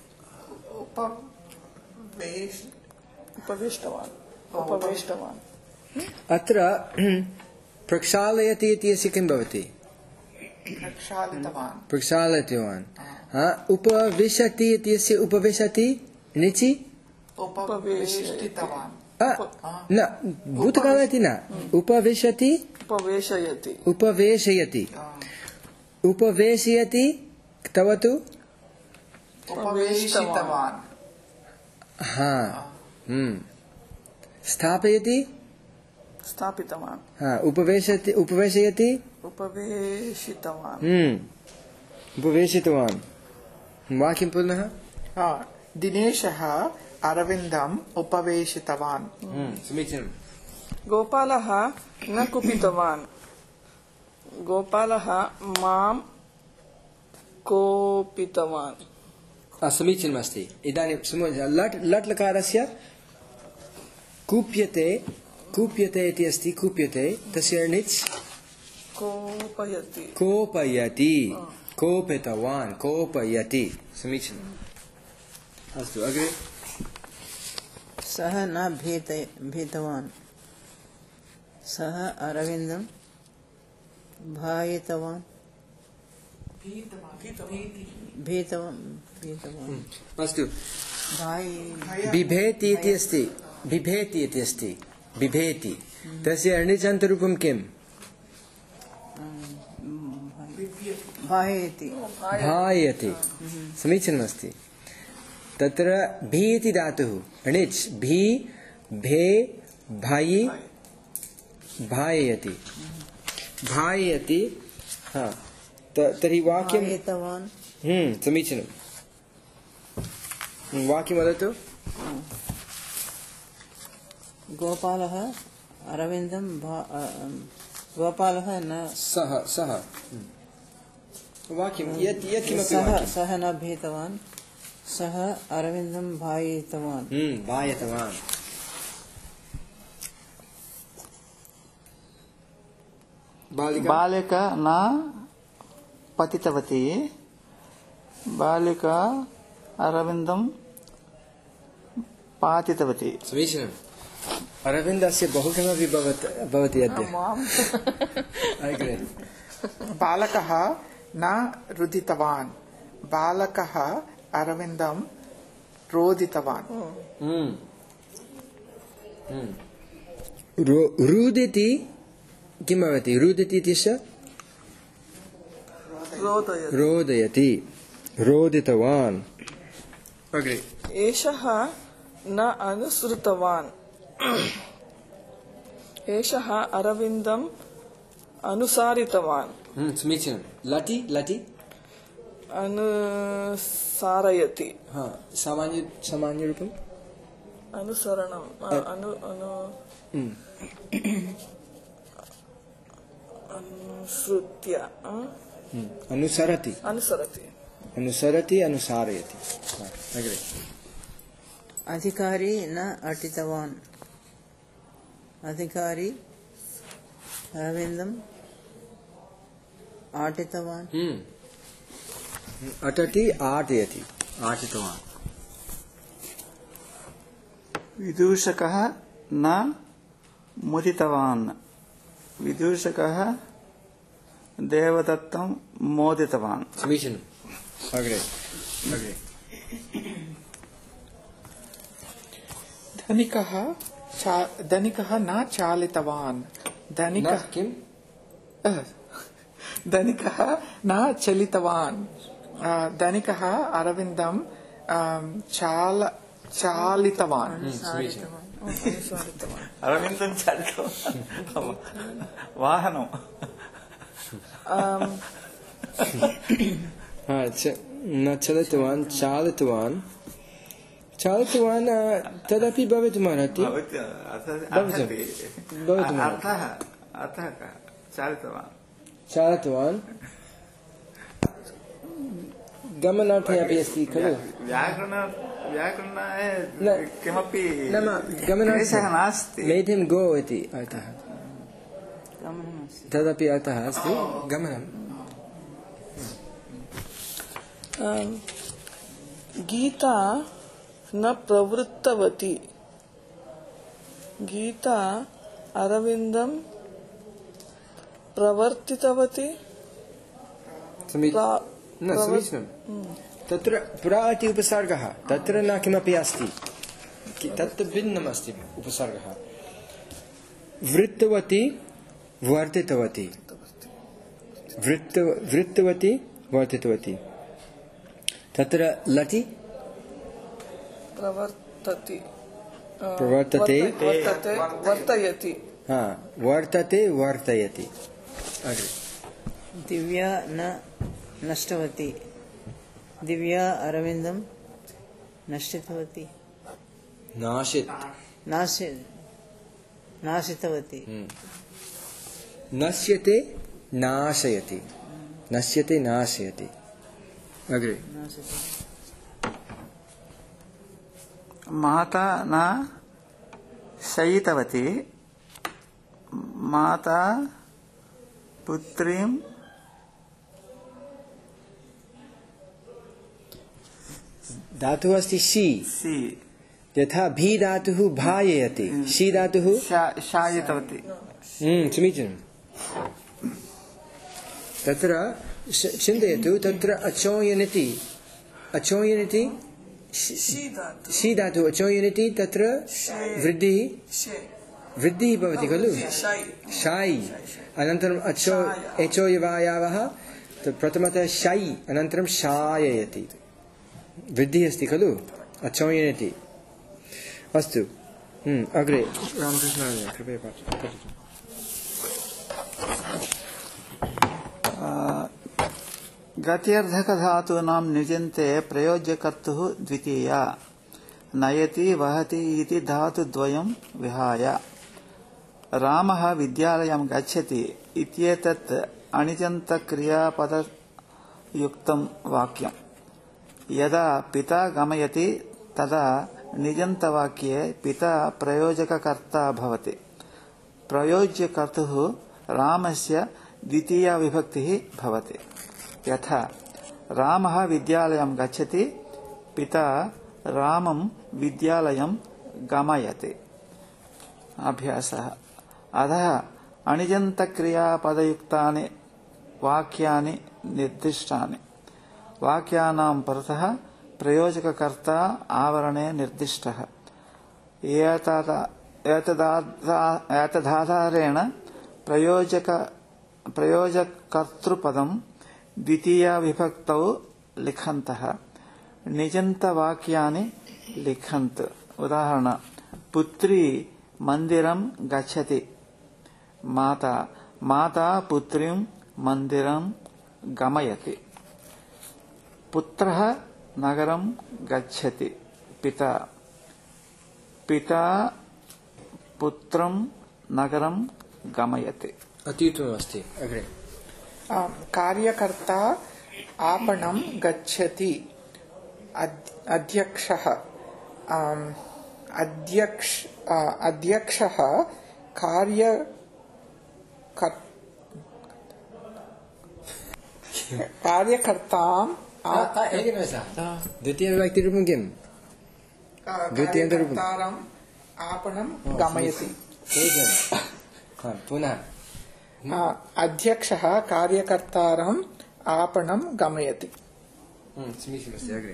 उपवेष्टवान् उपवेष्टवान्। अत्र प्रक्षालयति इत्यस्य किं भवति? प्रक्षालितवान्, प्रक्षालितवान्। उपविशति इत्यस्य उपविशति निचि उपवेष्टितवान्। न, भूतकाले इति न, उपविशति, उपवेशयति, उपवेशयति, उपवेशयति क्तवतु उपवेशितवान्। हाँ, हम्म, स्थापयति, स्थापितवान्, हाँ, उपवेशति, उपवेशयति, उपवेशितवान्, हम्म, उपवेशितवान्। वाक्यं पुनः। दिनेशः अरविन्दम् उपवेशितवान्। समीचीनं। गोपालः न कुपितवान्, गोपालः मां कोपितवान्। समीचीनमस्ति। इदानीं लट् लट् लकारस्य कूप्यते, कूप्यते इति अस्ति, कूप्यते, तस्य णिच् कोपयति, कोपयति, कोपितवान्, कोपयति। समीचीनम्। अस्तु, अग्रे। सः न भीत भीतवान्, सः अरविन्दं भायितवान्, भीतवान्, भीतवान्। अस्तु, बिभेति इति अस्ति, बिभेति इति अस्ति, बिभेति, तस्य णिचन्तरूपं किम्? भाययति, भायति। समीचीनमस्ति। तत्र भी इति धातुः णिच्, भी, भे, भायि, भाययति भाययति हा तर्हि वाक्यं भायितवान् हम्म समीचीनं वाक्यं वदतु गोपालः अरविन्दं गोपालः न सः सः वाक्यं यत् यत् किमपि सः वाक्यं सः न भीतवान् सः अरविन्दं भायितवान् हम्म भायितवान् बालिका न पतितवती बालिका अरविन्दं पातितवती समीचीनम् अरविन्दस्य बहु किमपि भवति अद्य अग्रे बालकः न रुदितवान् बालकः अरविन्दं रोदितवान् रुदिति किं भवति रुदिति इत्यस्य रोदयति रोदितवान् अग्रे एषः न अनुसृतवान् एषः अरविन्दम् अनुसारितवान् समीचीनं लटि लटि अनुसारयति हा सामान्य सामान्यरूपम् अनुसरणम् अनु अनु अनुसृत्य अनुसरति अनुसरति अनुसरति अनुसारयति अग्रे अधिकारी न अटितवान् अधिकारी अरविन्दम् आटितवान् अटति आटयति आटितवान् विदूषकः न मुदितवान् विदूषकः देवदत्तं मोदितवान् समीचीनम् अग्रे अग्रे धनिकः धनिकः न चालितवान् धनिकः किं धनिकः न चलितवान् धनिकः अरविन्दं चाल चालितवान् अरविन्दं चालितवान् वाहनं न चलितवान् चालितवान् चालितवान् तदपि भवितुमर्हति अर्थः अर्थः चालितवान् चालितवान् गमनार्थे अपि अस्ति खलु व्याकरण व्याकरणे किमपि गमनार्थः नास्ति मेधिं गो इति अर्थः तदपि अर्थः अस्ति गमनं गीता न प्रवृत्तवती गीता अरविन्दं प्रवर्तितवती समीचीनं तत्र पुरा इति उपसर्गः तत्र न किमपि अस्ति तत्र भिन्नम् अस्ति उपसर्गः वृत्तवती वर्तितवती वृत्त वृत्तवती वर्तितवती तत्र लटि प्रवर्तति प्रवर्तते वर्तते वर्तयति हा वर्तते वर्तयति अग्रे दिव्या न नष्टवती दिव्या अरविन्दं नष्टितवती नाशित नाशि नाशितवती नश्यते नाशयति नश्यते नाशयति अग्रे माता न शयितवती माता पुत्रीं धातुः अस्ति शी सी यथा भी धातुः भाययति शी धातुः शायितवती समीचीनं तत्र चिन्तयतु तत्र अचोयनिति अचोयनिति शी धातुः अचोयनिति तत्र वृद्धिः वृद्धिः भवति खलु शायि अनन्तरम् अचो एचोयवायावः प्रथमतः शै अनन्तरं शाययति वृद्धिः अस्ति खलु अचोयनिति अस्तु अग्रे रामकृष्णाय कृपया पठतु गत्यर्थकधातूनां निजन्ते प्रयोज्यकर्तुः द्वितीया नयति वहति इति धातुद्वयं विहाय रामः विद्यालयं गच्छति इत्येतत् अनिजन्तक्रियापदयुक्तं वाक्यं। यदा पिता गमयति तदा निजन्तवाक्ये पिता प्रयोजककर्ता भवति। प्रयोज्यकर्तुः रामस्य द्वितीया विभक्तिः भवति। यथा रामः विद्यालयं गच्छति, पिता रामं विद्यालयं गमयति। अभ्यासः। अतः अनिजन्तक्रियापदयुक्तानि वाक्यानि निर्दिष्टानि। वाक्यानां परतः प्रयोजककर्ता आवरणे निर्दिष्टः। एतदाधारेण प्रयोजक प्रयोजकर्तृपदं द्वितीया विभक्तौ लिखन्तः निजन्तवाक्यानि लिखन्त। उदाहरण: पुत्री मंदिरं गच्छति। माता माता पुत्रीं मंदिरं गमयति। पुत्रः नगरं गच्छति। पिता पिता पुत्रं नगरं गमयति। अत्युत्तममस्ति। अग्रे कार्यकर्ता आपणं गच्छति। अध्यक्षः अध्यक्ष अध्यक्षः कार्य कार्यकर्तां द्वितीयविभक्तिरूपं किम्? कार्यकर्तारम् आपणं गमयति। पुनः अध्यक्षः कार्यकर्तारम् आपणं गमयति। समीचीनमस्ति। अग्रे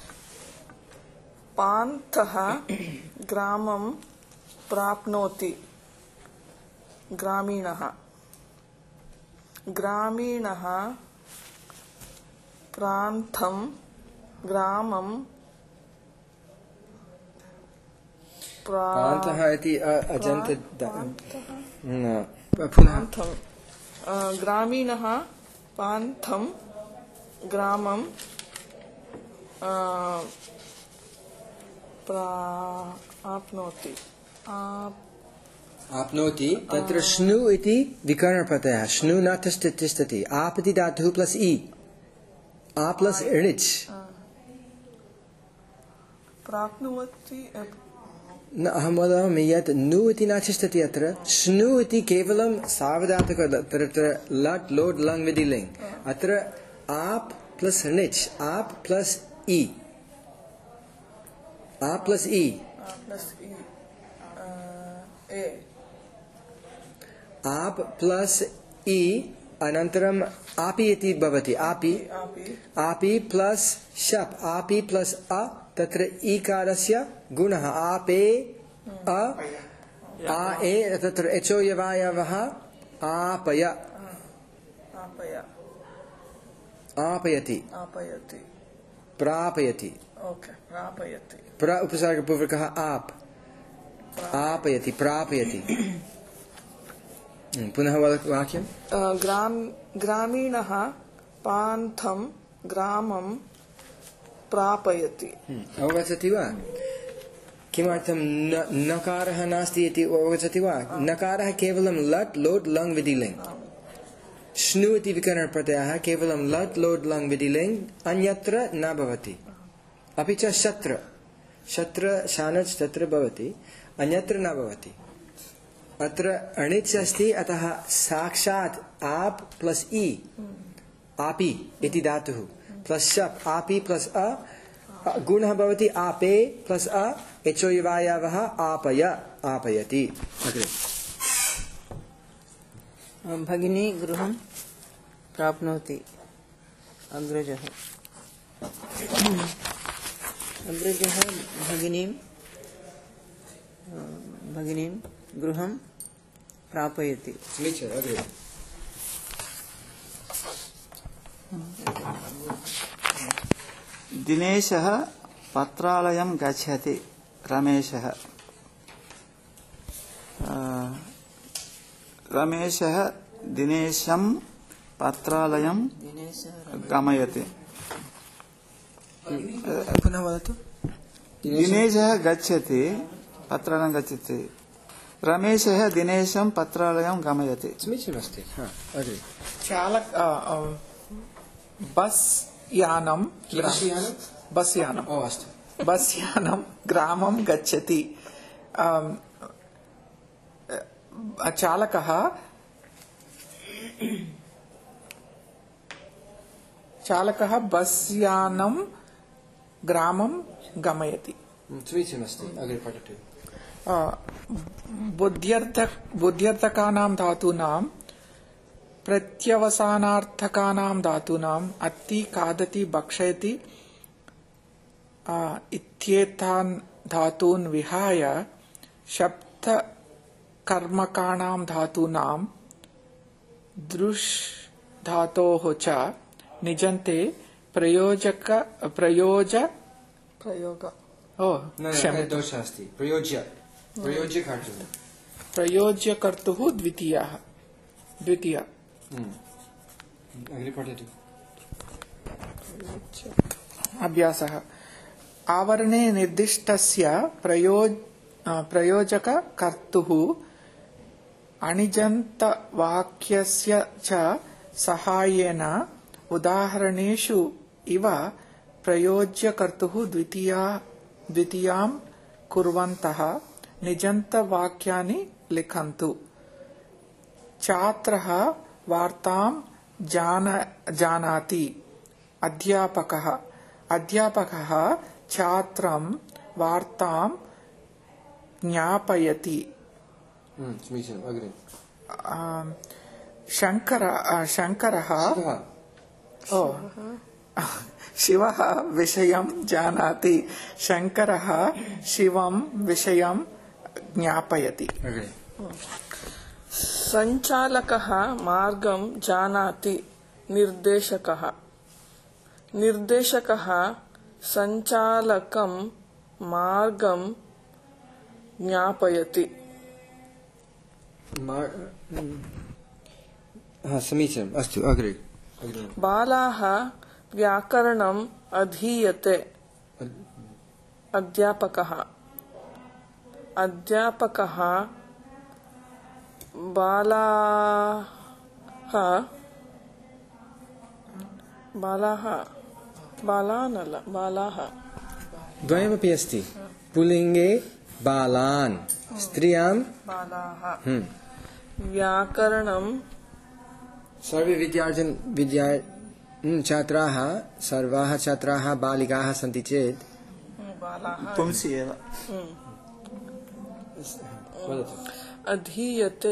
पान्थः ग्रामं प्राप्नोति। ग्रामीणः ग्रामीणः प्रान्तं ग्रामं पान्थः इति अजन्त पुनः ग्रामीणः पान्थं ग्रामं प्राप्नोति। आप्नोति। तत्र श्नु इति विकरणप्रत्ययः। श्नु न तिष्ठति। आप इति धातुः प्लस् इ। आ प्लस् णिच्। प्राप्नुवति न अहं वदामि यत् नु इति न तिष्ठति अत्र। श्नु इति केवलं सावधातुक लट् लोट् लङ् विधि लिङ्। अत्र आप प्लस् णिच्। आप प्लस् इ। आ प्लस् इ। आप प्लस् इ अनन्तरम् आपि इति भवति। आपि आपि प्लस् शप्। आपि प्लस् अ। तत्र ईकारस्य गुणः आपे अ आ ए। तत्र एचो यवायवः आपय आपयति प्रापयति। प्र उपसर्गपूर्वकः आप आपयति प्रापयति। पुनः वाक्यं ग्रामीणः पान्थं ग्रामं प्रापयति। अवगच्छति वा किमर्थं नकारः नास्ति इति अवगच्छति वा? नकारः केवलं लट् लोट् लङ् विधि लिङ्। श्नु इति विकरणप्रत्ययः केवलं लट् लोट् लङ् विधि लिङ्। अन्यत्र न भवति। अपि च शत्र शत्र शानच् तत्र भवति, अन्यत्र न भवति। अत्र अणिच् अस्ति, अतः साक्षात् आप प्लस् इ आपि इति धातुः प्लस् शप् आपि प्लस् अ गुणः भवति आपे प्लस् अ एचो यवायवः आपय आपयति। अग्रे भगिनी गृहं प्राप्नोति। अग्रजः अग्रजः भगिनीं भगिनीं गृहं प्रापयति। समीचीनम्। अग्रे दिनेशः पत्रालयं गच्छति। रमेशः रमेशः दिनेशं पत्रालयं गमयति। पुनः वदतु। दिनेशः गच्छति पत्रालयं गच्छति। रमेशः दिनेशं पत्रालयं गमयति। समीचीनमस्ति। चालक बस् यानं बस् यानं बस् यानं ग्रामं गच्छति। चालकः चालकः बस् यानं ग्रामं गमयति। समीचीनमस्ति। अग्रे पठतु। बुद्ध्यर्थक बुद्ध्यर्थकानां धातूनां प्रत्यवसानार्थकानां धातूनाम् अति, खादति, भक्षयति इत्येतान् धातून् विहाय शब्दकर्मकाणां धातूनां दृश् धातोः च निजन्ते प्रयोजक प्रयोज प्रयोग ओ दोषः अस्ति। प्रयोज्य प्रयोज्य कर्तुः प्रयोज्य कर्तुः द्वितीयः द्वितीय। अग्रे पठतु। अभ्यासः। आवरणे निर्दिष्टस्य प्रयोज प्रयोजककर्तुः अणिजन्तवाक्यस्य च साहाय्येन उदाहरणेषु इव प्रयोज्यकर्तुः द्वितीया द्वितीयां कुर्वन्तः निजन्तवाक्यानि लिखन्तु। छात्रः वार्तां जान जानाति। अध्यापकः अध्यापकः छात्रं वार्तां ज्ञापयति। शंकर शंकरः ओ शिवः विषयं जानाति। शंकरः शिवं विषयं ज्ञापयति। संचालकः मार्गं जानाति। निर्देशकः निर्देशकः संचालकं मार्गं ज्ञापयति। समीचीनम्। अस्तु अग्रे। बालाः व्याकरणम् अधीयते। अध्यापकः अध्यापकः बालाः बालाः बालानल बालाः द्वयमपि अस्ति। पुल्लिङ्गे बालान्, स्त्रियां बालाः। व्याकरणं सर्वे विद्यार्थिन विद्या छात्राः सर्वाः छात्राः बालिकाः सन्ति चेत् पुंसि एव। अधीयते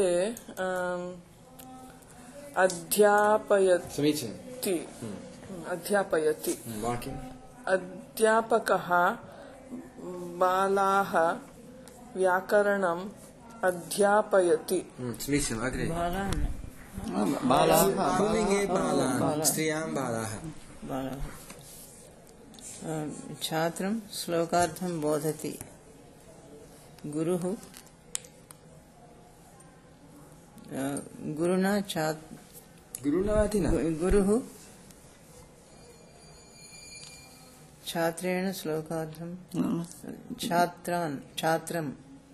अध्यापयति। समीचीनम्। अध्यापयति। अध्यापकः बालाः व्याकरणम् अध्यापयति। समीचीनम्। अग्रे। बालाः पुल्लिङ्गे बालान्, स्त्रियां बालाः। छात्रं श्लोकार्थं बोधति। गुरुः गुरुना छात्र गुरुना इति न गुरुः छात्रेण श्लोकार्थं छात्रान् छात्रं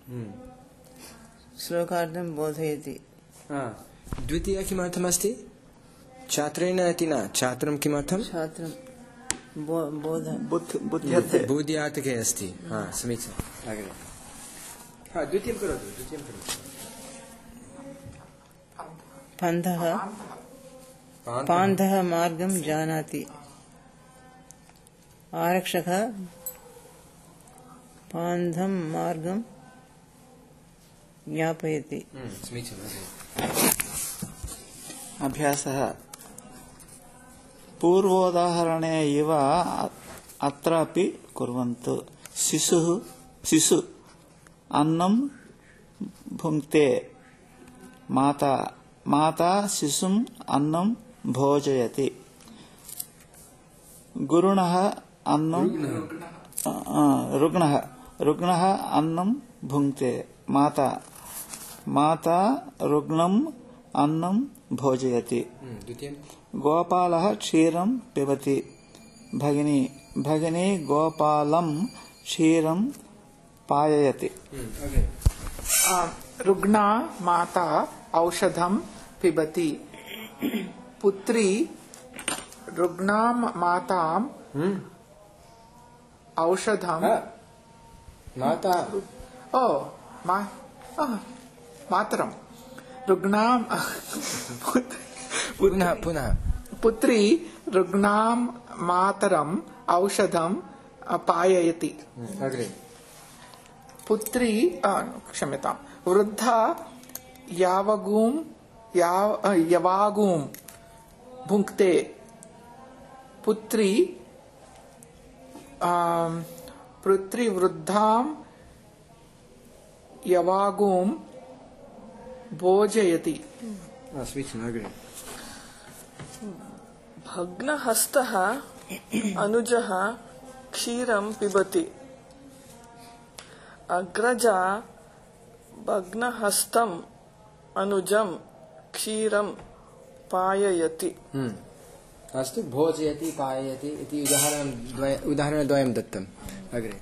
श्लोकार्थं बोधयति। द्वितीय किमर्थमस्ति? छात्रेण इति न, छात्रं किमर्थं? छात्रं बोध बुद्ध्यार्थके अस्ति। समीचीनम्। अग्रे। द्वितीयं करोतु द्वितीयं करोतु। पन्थः पान्थः मार्गं जानाति। आरक्षकः पान्थं मार्गं ज्ञापयति। अभ्यासः। पूर्वोदाहरणे इव अत्रापि कुर्वन्तु। शिशुः शिशु अन्नं भुङ्क्ते। माता माता शिशुम् अन्नं भोजयति। गुरुणः अन्नं रुग्णः रुग्णः अन्नं भुङ्क्ते। माता माता रुग्णं अन्नं भोजयति। द्वितीयं गोपालः क्षीरं पिबति। भगिनी भगिनी गोपालं क्षीरं पाययति। रुग्णा माता औषधं पिबति। पुत्री रुग्णां मातां औषधं माता ओ मा मातरं रुग्णां पुनः पुनः पुत्री रुग्णां मातरम् औषधं पाययति। अग्रे पुत्री क्षम्यतां वृद्धा यावगूं याव यवागूं भुङ्क्ते। पुत्री पुत्री वृद्धां यवागूं भोजयति। अग्रे भग्नहस्तः अनुजः क्षीरं पिबति। अग्रजा भग्नहस्तम् अनुजं क्षीरं पाययति। अस्तु भोजयति पाययति इति उदाहरणं उदाहरणद्वयं दत्तम्। अग्रे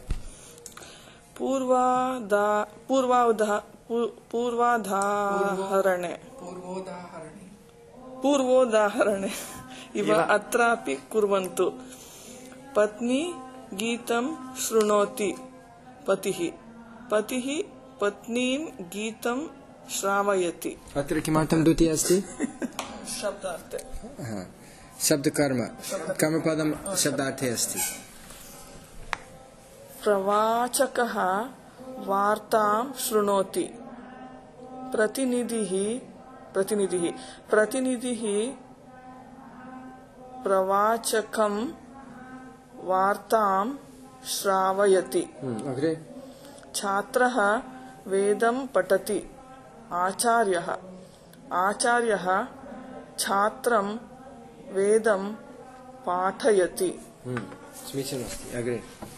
पूर्वादा पूर्वाउदा पूर्वाधाहरणे पूर्वोदाहरणे पूर्वोदाहरणे इव अत्रापि कुर्वन्तु। पत्नी गीतं शृणोति। पतिः पतिः पत्नीं गीतं श्रावयति। अत्र किमर्थं द्वितीय अस्ति? शब्दार्थे शब्दकर्म कर्मपदं शब्दार्थे अस्ति। प्रवाचकः वार्तां शृणोति। प्रतिनिधिः प्रतिनिधिः प्रतिनिधिः प्रवाचकं वार्तां श्रावयति। अग्रे छात्रः वेदं पठति। आचार्यः आचार्यः छात्रं वेदं पाठयति। समीचीनमस्ति। अग्रे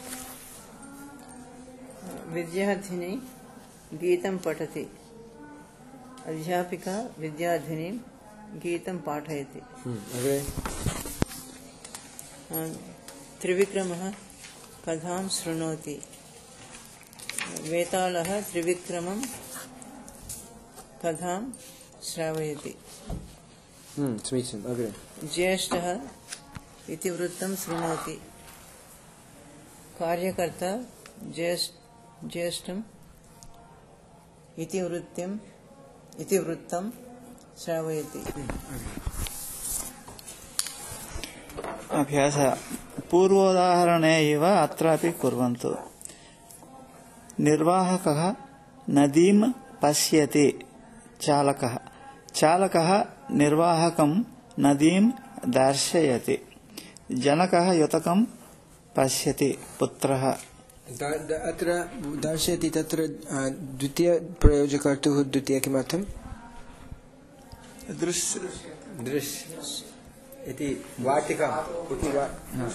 विद्यार्थिनी गीतं पठति। अध्यापिका विद्यार्थिनीं गीतं पाठयति। अग्रे त्रिविक्रमः कथां शृणोति। वेतालः त्रिविक्रमं कथां श्रावयति। समीचीनम्। अग्रे ज्येष्ठः इतिवृत्तं शृणोति। कार्यकर्ता ज्येष्ठ ज्येष्ठम् इतिवृत्तिम् इतिवृत्तं श्रावयति। अभ्यासः पूर्वोदाहरणे इव अत्रापि कुर्वन्तु। निर्वाहकः नदीं पश्यति। चालकः चालकः निर्वाहकं नदीं दर्शयति। जनकः युतकं पश्यति। पुत्रः अत्र दर्शयति तत्र द्वितीयप्रयोजकर्तुः द्वितीय किमर्थं? दृश्य दृश्य इति वाटिका इति वा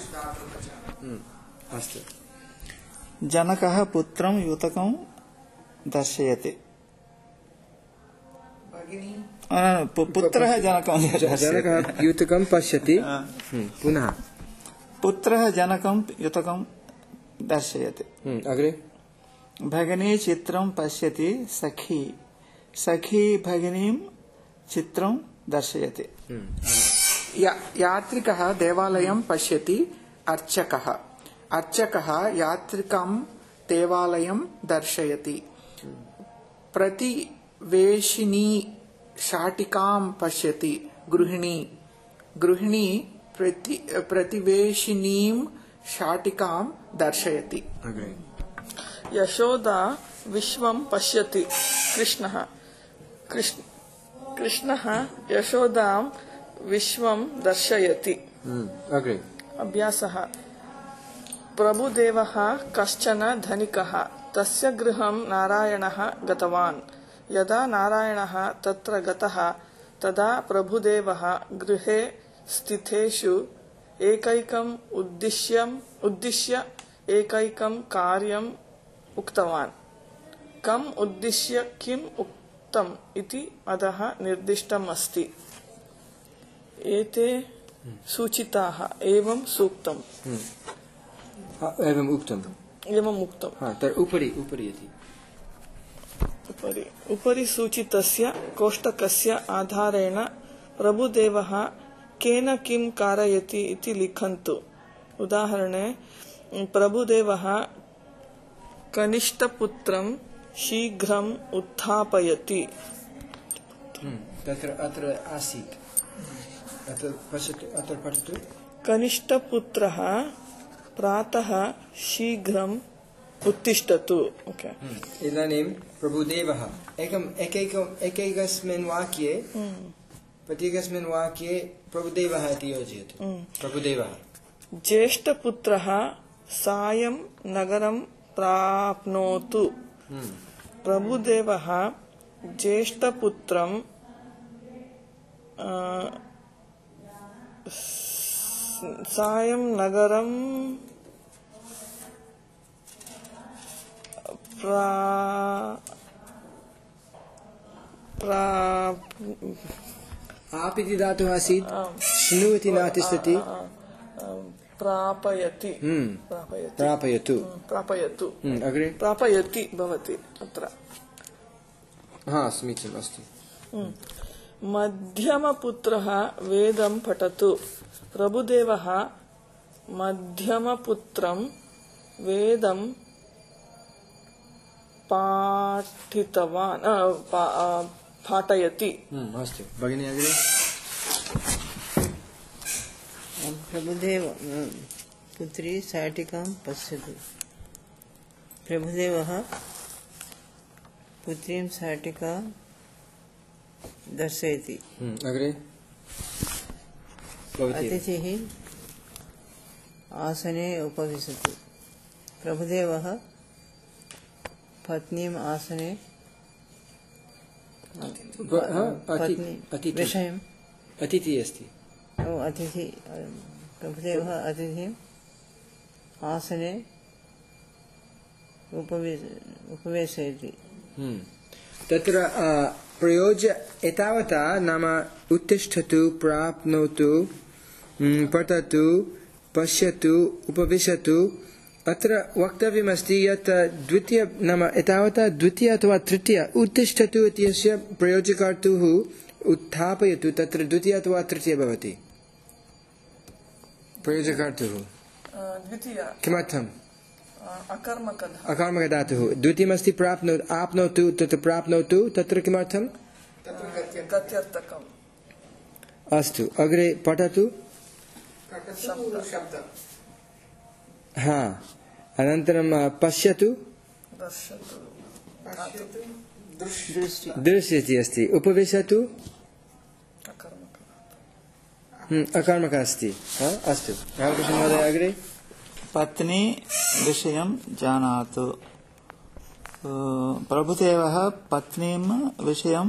अस्तु। जनकः पुत्रं युतकं दर्शयति। पुत्रः जनकं जनकः युतकं पश्यति। पुनः पुत्रः जनकं युतकं दर्शयति। अग्रे भगिनी चित्रं पश्यति। सखी सखी भगिनीं चित्रं दर्शयति। या, यात्रिकः देवालयं पश्यति। अर्चकः अर्चकः यात्रिकं देवालयं दर्शयति। प्रतिवेशिनी शाटिकां पश्यति। गृहिणी गृहिणी प्रति प्रतिवेशिनीं शाटिकां दर्शयति। यशोदा विश्वं पश्यति। कृष्णः कृष्ण कृष्णः यशोदां विश्वं दर्शयति। अग्रे अभ्यासः प्रभुदेवः कश्चन धनिकः। तस्य गृहं नारायणः गतवान्। यदा नारायणः तत्र गतः तदा प्रभुदेवः गृहे स्थितेषु एकैकम् उद्दिश्यम् उद्दिश्य एकैकं कार्यम् उक्तवान्। कम् उद्दिश्य किम् सूक्तम् इति अधः निर्दिष्टम् अस्ति। एते सूचिताः एवं सूक्तम् एवम् उक्तम् एवम् उक्तम् हा तर् उपरि उपरि इति उपरि उपरि सूचितस्य कोष्टकस्य आधारेण प्रभुदेवः केन किं कारयति इति लिखन्तु। उदाहरणे प्रभुदेवः कनिष्ठपुत्रं शीघ्रम् उत्थापयति। तत्र अत्र आसीत् अत्र पश्यतु अत्र पठतु। कनिष्ठपुत्रः प्रातः शीघ्रम् उत्तिष्ठतु। ओके इदानीं प्रभुदेवः एकम् एकैकम् एकैकस्मिन् वाक्ये प्रत्येकस्मिन् वाक्ये प्रभुदेवः इति योजयतु। प्रभुदेवः ज्येष्ठपुत्रः सायं नगरं प्राप्नोतु। प्रभुदेवः ज्येष्ठपुत्रं सायं नगरं प्रा प्रा आप इति धातुः आसीत् स्नु इति न तिष्ठति प्रापयति प्रापयतु प्रापयतु अग्रे प्रापयति भवति अत्र। हा समीचीनम् अस्ति। मध्यमपुत्रः वेदं पठतु। प्रभुदेवः मध्यमपुत्रं वेदं पाठितवान् पाठयति। अस्तु भगिनी अग्रे। प्रभुदेव पुत्री शाटिकां पश्यतु। प्रभुदेवः पुत्रीं शाटिकां दर्शयति। अग्रे अतिथिः आसने उपविशतु। प्रभुदेवः पत्नीम् आसने विषयम् अतिथि अस्ति अतिथि प्रभुदेवः अतिथिम् आसने उपवेशयति। तत्र प्रयोज्य एतावता नाम उत्तिष्ठतु प्राप्नोतु पठतु पश्यतु उपविशतु। अत्र वक्तव्यमस्ति यत् द्वितीय नाम एतावता द्वितीय अथवा तृतीय उत्तिष्ठतु इत्यस्य प्रयोजकर्तुः उत्थापयतु तत्र द्वितीय अथवा तृतीय भवति प्रयोजकर्तुः किमर्थम् अकर्मकधातुः द्वितीयमस्ति प्राप्नोतु आप्नोतु तत्र प्राप्नोतु तत्र किमर्थम् अस्तु अग्रे पठतु। हा अनन्तरं पश्यतु दृश्यति अस्ति उपविशतु अकर्मक अस्ति। अस्तु रामकृष्ण महोदय अग्रे। पत्नी विषयं जानातु। प्रभुदेवः पत्नीं विषयं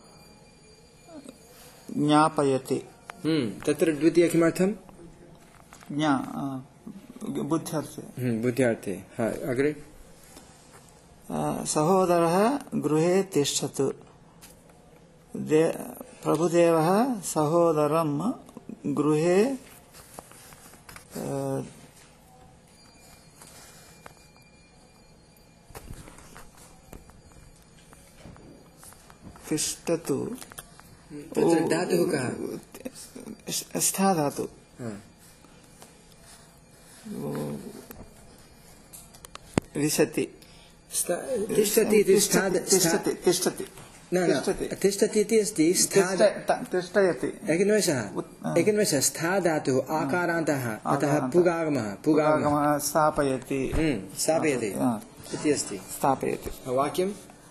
ज्ञापयति। तत्र द्वितीय किमर्थं ज्ञा बुद्ध्यार्थे बुद्ध्यार्थे। हा अग्रे। सहोदरः गृहे तिष्ठतु। प्रभुदेवः सहोदरं गृहे तिष्ठतु। धातुः कः स्था धातु विशति तिष्ठति तिष्ठति न न तिष्ठति इति अस्ति तिष्ठयति एकनिमेषः एकनिमेषः स्था धातुः आकारान्तः अतः पुगागमः पुगागमः स्थापयति स्थापयति इति अस्ति स्थापयति। वाक्यं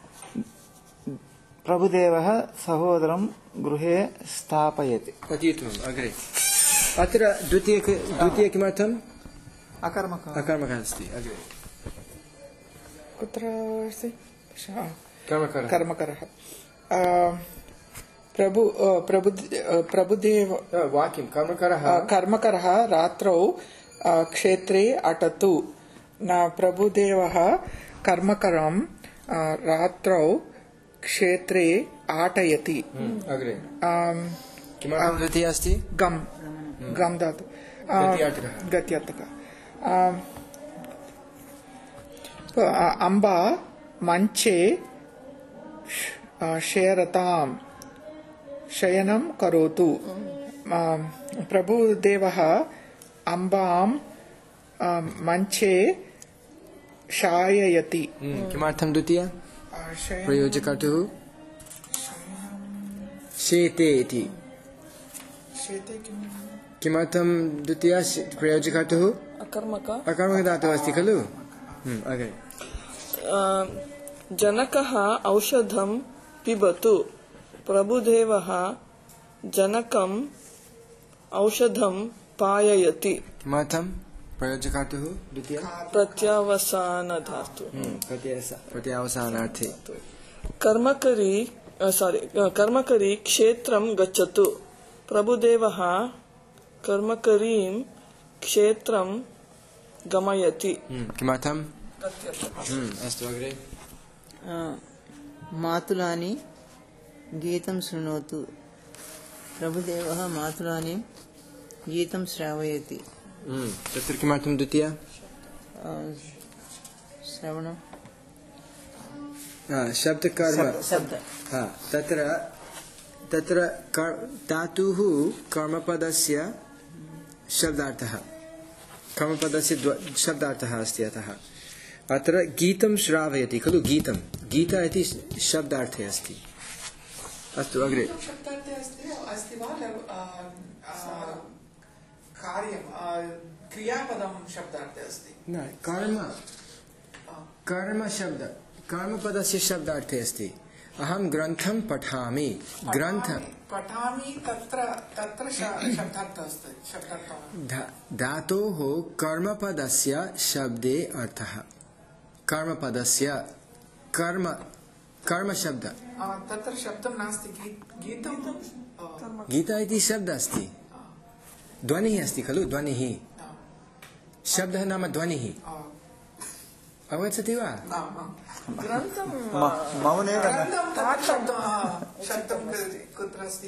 प्रभुदेवः सहोदरं गृहे स्थापयति। अति उत्तमम् अग्रे। अत्र द्वितीय द्वितीय किमर्थम् अकर्मकः अकर्मकः अस्ति। अग्रे कुत्र अस्ति कर्मकरः कर्मकरः प्रभु प्रभु प्रभुदेव वाक्यं कर्मकरः कर्मकरः रात्रौ क्षेत्रे अटतु। न प्रभुदेवः कर्मकरं रात्रौ क्षेत्रे आटयति अग्रे आम्, किमर्थं द्वितीया अस्ति गम् गम् धातु गत्यार्थकः। गत्यार्थकः आम्, अ- अम्बा मञ्चे श- अ, शयरताम् शयनं करोतु आम्, प्रभुदेवः अम्बाम् आम्, मञ्चे शाययति किमर्थं द्वितीया अ, शयनं- प्रयोजकर्तुः शेते इति शेते किम्? किमर्थं द्वितीया शे- प्रयोजकर्तुः अकर्मक अकर्मकधातुः अस्ति खलु हम्म, अग्रे अ, जनकः औषधं पिबतु प्रभुदेवः जनकम् औषधं पाययति किमर्थं प्रयोजकर्तुः द्वितीया प्रत्यावसानधातु हम्म, प्रत्ययस- प्रत्ययावसानार्थे कर्मकरी सारी कर्मकरी क्षेत्रं गच्छतु प्रभुदेवः कर्मकरीं क्षेत्रं गमयति हम्म, किमर्थं हम्म, अस्तु अग्रे अ, मातुलानि गीतं शृणोतु प्रभुदेवः मातुलानि गीतं श्रावयति हम्म, तत्र किमर्थं द्वितीया अ, श्रवणं हा, शब्दकर्म शब्द हा, तत्र तत्र कर्- धातुः कर्मपदस्य शब्दार्थः कर्मपदस्य द्व- शब्दार्थः अस्ति अतः अत्र गीतं श्रावयति खलु गीतं गीता इति शब्दार्थे अस्ति अस्तु अग्रे शब्दार्थे अस्ति अस्ति वा लघु- अ, अ, कार्यं अ, क्रियापदं शब्दार्थे अस्ति न कर्म कर्म शब्द कर्मपदस्य शब्दार्थे अस्ति अहं ग्रन्थं पठामि ग्रन्थ पठामि तत्र तत्र श- शब्दार्थः अस्ति शब्दार्थः धा- धातोः कर्मपदस्य शब्दे अर्थः कर्मपदस्य कर्म कर्मशब्द अ, तत्र शब्दं नास्ति गीत- गीतं अ, गीता इति शब्दः अस्ति ध्वनिः अस्ति खलु ध्वनिः शब्दः नाम ध्वनिः अ, अवगच्छति वा न, न। ग्रन्थं मौनेव न। ग्रन्थं तत् शब्दं अ, शब्दं कुत्र अस्ति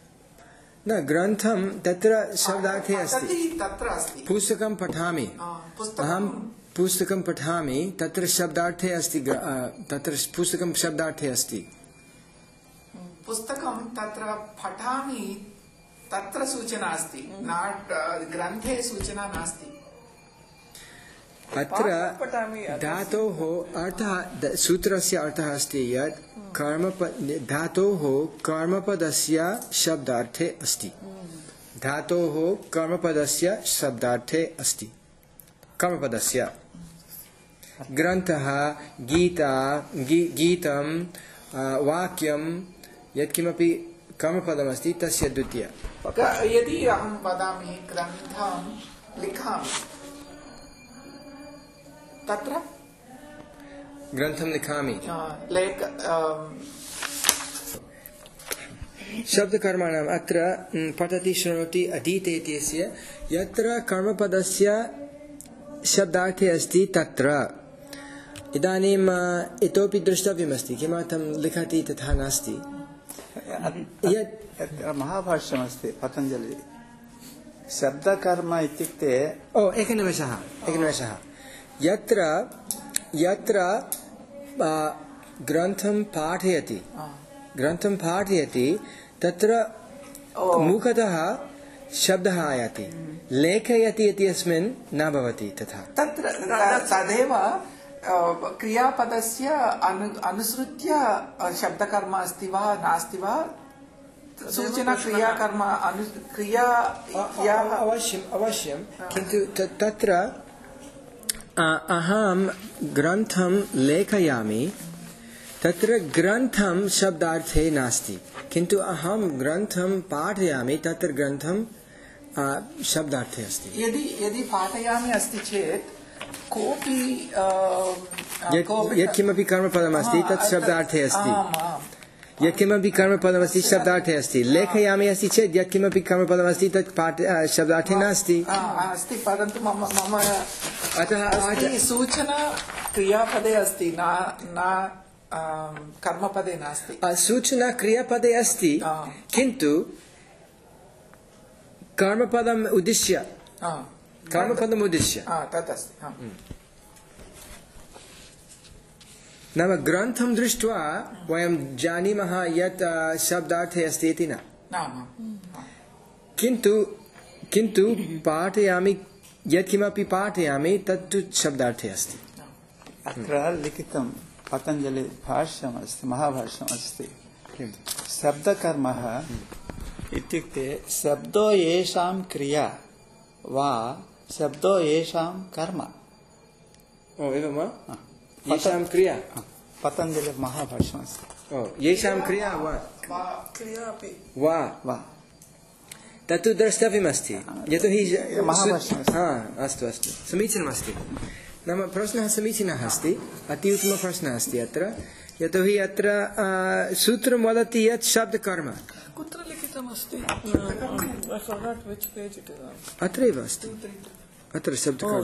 न ग्रन्थं तत्र शब्दार्थे अस्ति पठति तत्र अस्ति पुस्तकं पठामि अ, अहं पुस्तकं पुस्तकं पठामि तत्र शब्दार्थे अस्ति ग्र- अ, तत्र पुस्तकं शब्दार्थे अस्ति पुस्तकं तत्र पठामि तत्र सूचना अस्ति नाट् ग्रन्थे सूचना नास्ति अत्र पठामि धातोः अर्थः द- सूत्रस्य अर्थः अस्ति यत् कर्मप धातोः कर्मपदस्य शब्दार्थे अस्ति धातोः कर्मपदस्य शब्दार्थे अस्ति कर्मपदस्य ग्रन्थः गीता गी, गीतं अ, वाक्यं यत्किमपि कर्मपदमस्ति तस्य द्वितीया क- यदि अहं वदामि ग्रन्थं लिखामि तत्र ग्रन्थं लिखामि अ, लेख अम, शब्दकर्माणाम् अत्र म्, पठति शृणोति अधीते इत्यस्य यत्र कर्मपदस्य शब्दार्थे अस्ति तत्र इदानीम् अ, इतोपि द्रष्टव्यमस्ति किमर्थं लिखति तथा नास्ति यत् यत्र महाभाष्यमस्ति पतञ्जलि शब्दकर्म इत्युक्ते ओ एकनिमेषः एकनिमेषः यत्र यत्र अ, ग्रन्थं पाठयति ग्रन्थं पाठयति तत्र मुखतः शब्दः आयाति लेखयति इत्यस्मिन् न भवति तथा तत्र त- तदेव अ, क्रियापदस्य अनु अनुसृत्य अ, शब्दकर्म अस्ति वा नास्ति वा सूचना क्रियाकर्म अनु क्रिया याः अवश्यम् अवश्यं किन्तु त- तत्र अ, अहं ग्रन्थं लेखयामि तत्र ग्रन्थं शब्दार्थे नास्ति किन्तु अहं ग्रन्थं पाठयामि तत्र ग्रन्थं अ, शब्दार्थे अस्ति यदि यदि पाठयामि अस्ति चेत् कोऽपि अ, यत् कोऽपि- यत्किमपि कर्मपदमस्ति हा, तत् शब्दार्थे अस्ति आम्, आम्। यत्किमपि कर्मपदमस्ति शब्दार्थे अस्ति लेखयामि अस्ति चेत् यत्किमपि कर्मपदमस्ति तत् पाठ अ, शब्दार्थे नास्ति आ, अस्ति परन्तु मम मम अतः अस्ति सूचना क्रियापदे अस्ति न न कर्मपदे नास्ति सूचना क्रियापदे अस्ति किन्तु कर्मपदम् उद्दिश्य कर्मपदम् उद्दिश्य तत् अस्ति नाम ग्रन्थं दृष्ट्वा वयं जानीमः यत् शब्दार्थे अस्ति इति न किन्तु किन्तु पाठयामि यत्किमपि पाठयामि तत्तु शब्दार्थे अस्ति अत्र लिखितं पतञ्जलि भाष्यमस्ति महाभाष्यमस्ति शब्दकर्मः इत्युक्ते शब्दो येषां क्रिया वा शब्दो येषां कर्म ओ एवं वा येषां क्रिया पतञ्जलि महाभाष्यमस्ति ओ येषां क्रिया वा क्रिया अपि वा वा तत्तु द्रष्टव्यमस्ति यतोहि हा अस्तु अस्तु समीचीनमस्ति नाम प्रश्नः समीचीनः अस्ति अति उत्तमः प्रश्नः अस्ति अत्र यतोहि अत्र सूत्रं वदति यत् शब्दकर्म कुत्र लिखितमस्ति अत्रैव अस्ति अत्र शब्दकर्म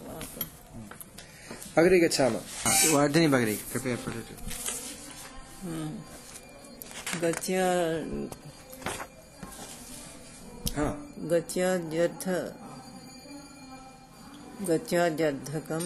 अग्रे गच्छामः वर्धिनी भगिनी कृपया पठतु गत्या गत्याद्यर्थ गत्याद्यर्थकं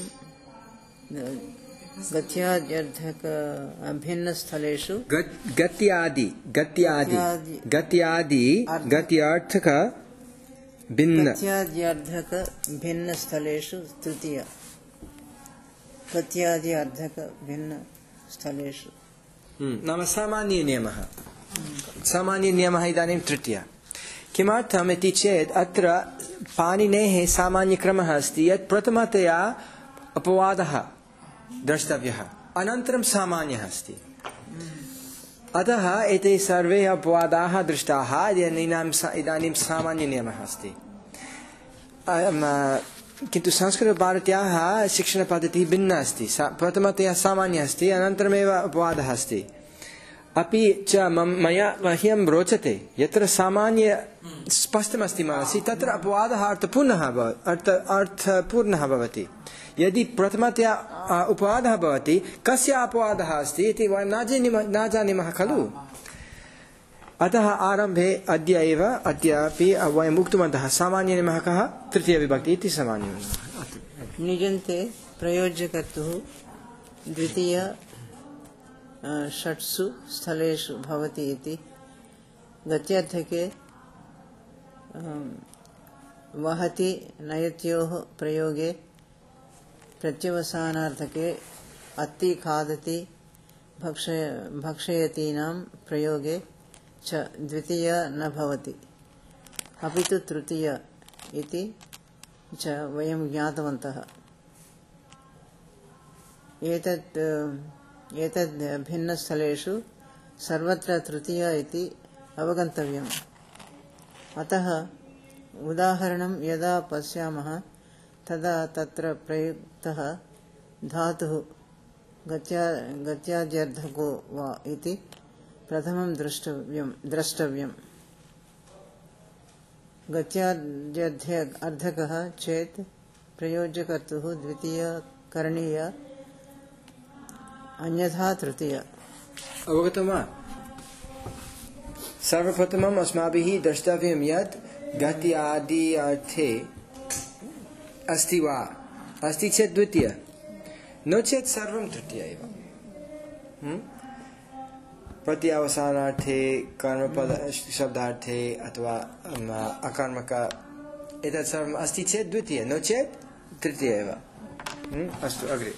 गत्याद्यर्थक भिन्नस्थलेषु गत्यादि गत्यादि गत्यादि गत्यार्थक भिन्न गत्याद्यर्थक भिन्नस्थलेषु तृतीय गत्यादि अर्थक भिन्नस्थलेषु नाम सामान्यनियमः सामान्यनियमः इदानीं तृतीय किमर्थम् इति चेत् अत्र पाणिनेः सामान्यक्रमः अस्ति यत् प्रथमतया अपवादः द्रष्टव्यः अनन्तरं सामान्यः अस्ति अतः एते सर्वे अपवादाः दृष्टाः इदानीं सामान्यनियमः अस्ति किन्तु संस्कृतभारत्याः शिक्षणपद्धतिः भिन्ना अस्ति प्रथमतया सामान्यः अस्ति अनन्तरमेव अपवादः अस्ति अपि च मया मह्यं रोचते यत्र सामान्य स्पष्टमस्ति मनसि तत्र अपवादः अर्थपूर्णः अर्थ अर्थपूर्णः भवति यदि प्रथमतया अपवादः भवति कस्य अपवादः अस्ति इति वयं न जानीमः न जानीमः खलु अतः आरम्भे अद्य एव अद्यापि वयम् उक्तवन्तः सामान्यनियमः कः तृतीयविभक्ति इति सामान्यनियमः निजन्ते प्रयोज्यकर्तुः द्वितीय षट्सु स्थलेषु भवति इति गत्यार्थके वहति नयत्योः प्रयोगे प्रत्यवसानार्थके अत्ति खादति भक्षय भक्षयतीनां प्रयोगे च द्वितीय न भवति अपि तु तृतीय इति च वयं ज्ञातवन्तः एतत् एतद् भिन्नस्थलेषु सर्वत्र तृतीय इति अवगन्तव्यम् अतः उदाहरणं यदा पश्यामः तदा तत्र प्रयुक्तः धातुः गत्या गत्याद्यर्थको वा इति प्रथमं द्रष्टव्यं द्रष्टव्यम् गत्याद्यर्थ अर्धकः चेत् प्रयोज्यकर्तुः द्वितीय करणीय अन्यथा तृतीय अवगतं वा सर्वप्रथमम् अस्माभिः द्रष्टव्यं यत् गत्यादि अर्थे अस्ति वा अस्ति चेत् द्वितीय नो चेत् सर्वं तृतीय एव प्रत्यवसानार्थे कर्मपद शब्दार्थे अथवा अकर्मक एतत् सर्वम् अस्ति चेत् द्वितीय नो चेत् तृतीय एव अस्तु अग्रे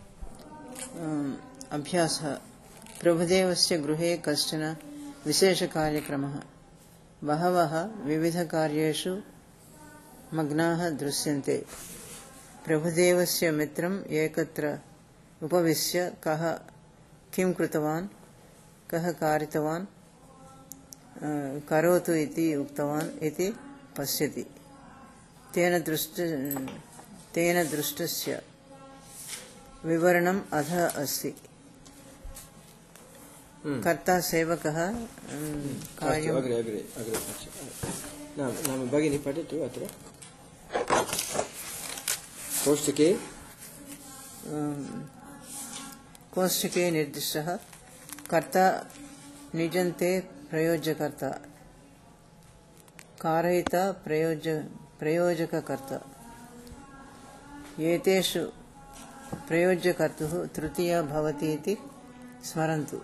अभ्यासः प्रभुदेवस्य गृहे कश्चन विशेषकार्यक्रमः बहवः विविधकार्येषु मग्नाः दृश्यन्ते प्रभुदेवस्य मित्रम् एकत्र उपविश्य कः किं कृतवान् कः कारितवान् करोतु इति उक्तवान् इति पश्यति तेन दृष्ट तेन दृष्टस्य विवरणम् अधः अस्ति कर्ता सेवकः कार्यम् अग्रे अग्रे अग्रे नाम भगिनी पठतु अत्र कोष्ठके कोष्ठके निर्दिष्टः कर्ता निजन्ते प्रयोज्यकर्ता कारयिता प्रयोज्य प्रयोजककर्ता एतेषु प्रयोज्यकर्तुः तृतीया भवति इति स्मरन्तु।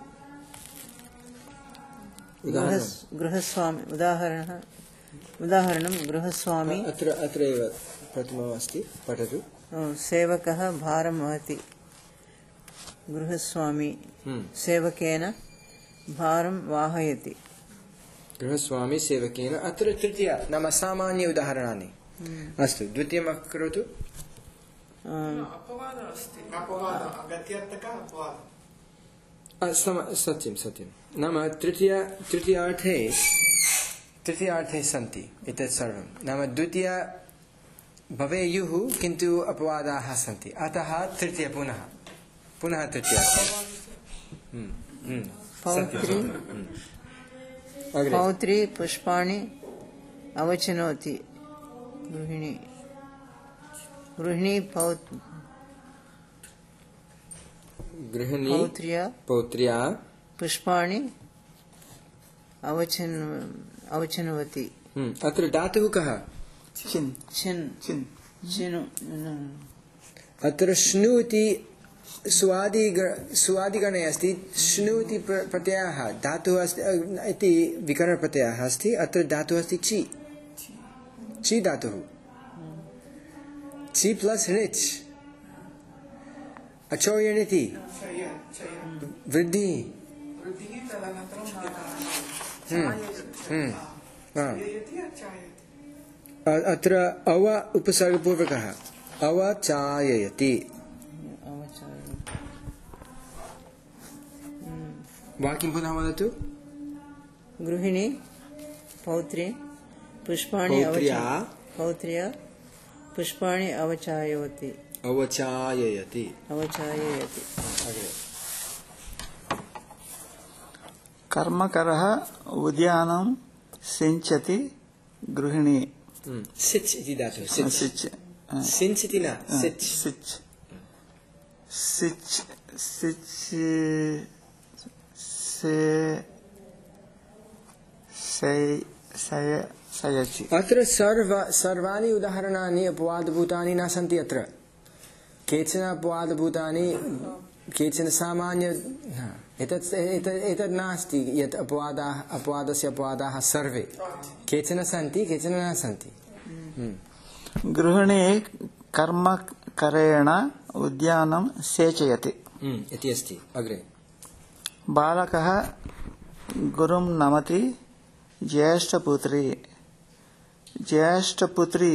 गृहस्वामी उदाहरणः उदाहरणं गृहस्वामी अत्र अत्र एव प्रथमम् अस्ति, पठतु। सेवकः भारं वहति। गृहस्वामी सेवकेन भारं वाहयति। गृहस्वामी सेवकेन अत्र तृतीया नाम सामान्य उदाहरणानि। अस्तु, द्वितीयम् करोतु। अपवादः अस्ति, अपवादः गत्यर्थकः अपवादः। सत्यं सत्यं नाम तृतीय तृतीयार्थे तृतीयार्थे सन्ति एतत् सर्वं। नाम द्वितीय भवेयुः किन्तु अपवादाः सन्ति, अतः तृतीय पुनः पुनः तृतीया। पौत्री पुष्पाणि अवचिनोति। गृहिणी गृहिणी गृहिणी पौत्र्या पौत्र्या पुष्पाणि अवचिन अवचिनवती। अत्र धातुः कः? चिन् चिन् चिन् चिनु। अत्र श्नु इति स्वादि स्वादिगणे अस्ति। श्नु इति प्रत्ययः धातुः अस्ति इति विकरणप्रत्ययः अस्ति। अत्र धातुः अस्ति ची ची धातुः। ची प्लस रिच अचोयनिति वृद्धि। अत्र अव उपसर्गपूर्वकः अवचाययति। वाक्यं पुनः वदतु। गृहिणी पौत्री पुष्पाणि पौत्र्या पुष्पाणि अवचाययति। अवचाययति अवचाययति। कर्मकरः उद्यानं सिञ्चति। गृहिणी सिच् इति धातुः। सिच् सिञ्च् इति न सिच् सिच् सिच् सिच् सयचि। अत्र सर्व सर्वाणि उदाहरणानि अपवादभूतानि न सन्ति। अत्र केचन अपवादभूतानि केचन सामान्य एतत् एतत् नास्ति यत् अपवादाः अपवादस्य अपवादाः सर्वे केचन सन्ति केचन न सन्ति। गृहिणी कर्मकरेण उद्यानं सेचयति इति अस्ति। अग्रे बालकः गुरुं नमति। ज्येष्ठपुत्री ज्येष्ठपुत्री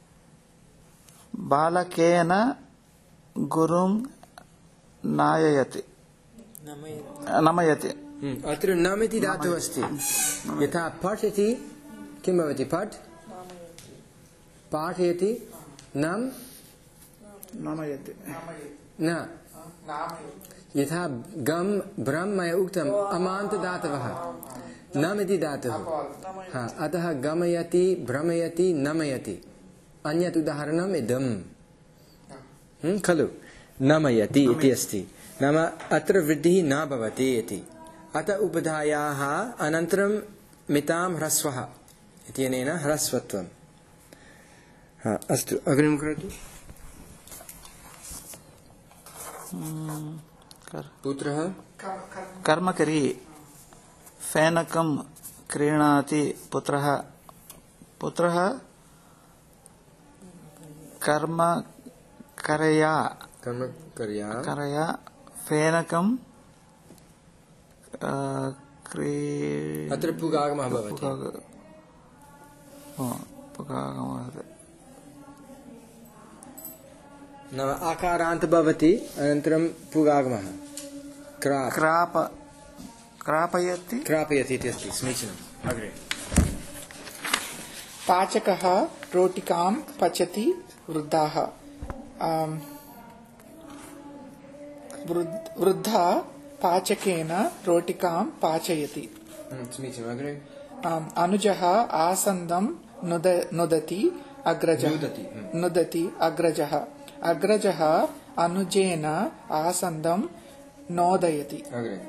बालकेन गुरुं नाययति नमयति। अत्र नम इति धातुः अस्ति। यथा पठ इति किं भवति? पठ पाठयति नम नमयति न। यथा गम ब्रह्म मया उक्तम् अमान्त धातवः नम इति धातुः। हाँ, अतः गमयति भ्रमयति नमयति। अन्यत् उदाहरणम् इदम् खलु नमयति इति अस्ति। नाम अत्र वृद्धिः न भवति इति। अतः उपधायाः अनन्तरं मितां ह्रस्वः इत्यनेन ह्रस्वत्वम्। हाँ, अस्तु अग्रिमं करोतु। पुत्रः कर्मकरी फेनकं क्रीणाति। पुत्रः पुत्रः कर्मकरया कर्मकरया करया फेनकं क्री अत्र पुगागमः भवति। पुगागमः नाम आकारान्त भवति अनन्तरं पुगागमः क्राप क्रापयति क्रापयति इति अस्ति। समीचीनम्। अग्रे पाचकः रोटिकां पचति। वृद्धाः वृद्धा पाचकेन रोटिकां पाचयति। समीचीनम्। अग्रे अनुजः आसन्दं नुद नुदति। अग्रजः नुदति। अग्रजः अग्रजः अनुजेन आसन्दं नोदयति अग्रे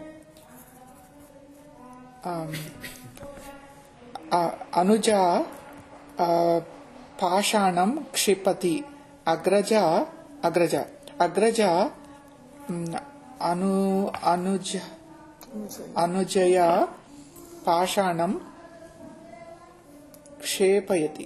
अनुजा पाषाणं क्षिपति अग्रजा अग्रजा अग्रजा अनु अनुज अनुजया पाषाणं क्षेपयति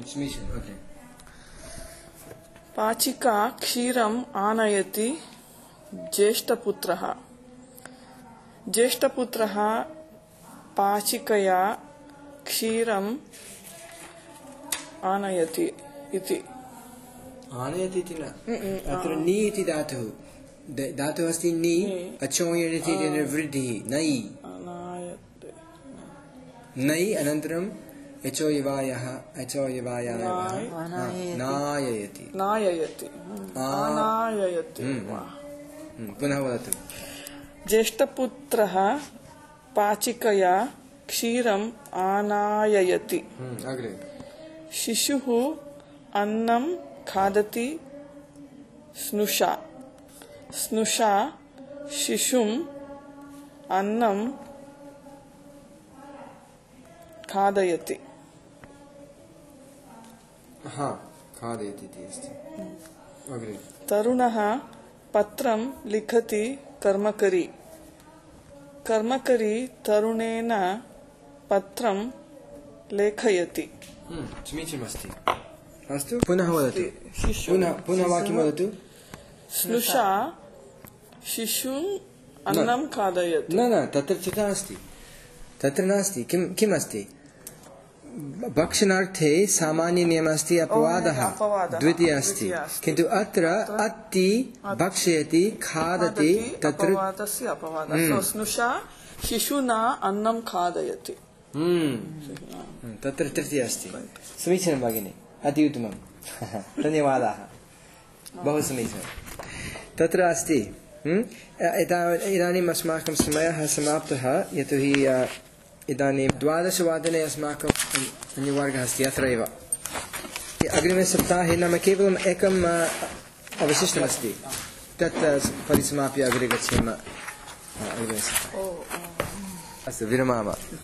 पाचिका क्षीरम् आनयति ज्येष्ठपुत्रः ज्येष्ठपुत्रः पाचिकया क्षीरम् आनयति इति आनयति इति न अत्र नी इति धातुः धातुः अस्ति नी अचोयणिति वृद्धिः नै नै अनन्तरं यचोयवायः यचोयवायः नाययति नाययति नाययति पुनः वदतु ज्येष्ठपुत्रः पाचिकया क्षीरम् आनाययति अग्रे शिशुः अन्नं खादति स्नुषा स्नुषा शिशुम् अन्नं खादयति हा खादयति इति अस्ति अग्रे तरुणः पत्रं लिखति कर्मकरी कर्मकरी तरुणेन पत्रं लेखयति समीचीनमस्ति अस्तु पुनः वदतु पुनः पुनः वाक्यं वदतु स्नुषा शिशुम् अन्नं खादयति न न तत्र तथा अस्ति तत्र नास्ति किं किम् अस्ति भक्षणार्थे सामान्यनियमः अस्ति अपवादः द्वितीयः अस्ति किन्तु अत्र अति भक्षयति खादति तत्र अपवादस्य अपवादः स्नुषा शिशुना अन्नं खादयति तत्र तृतीयः अस्ति समीचीनं भगिनी अति उत्तमं धन्यवादाः बहु समीचीनं तत्र अस्ति इदानीम् अस्माकं समयः समाप्तः यतोहि इदानीं द्वादशवादने अस्माकम् अन्यवर्गः अस्ति अत्र एव अग्रिमे सप्ताहे नाम केवलम् एकम् अवशिष्टमस्ति तत् परिसमाप्य अग्रे गच्छेम अग्रिमे सप्ताहे अस्तु विरमामः।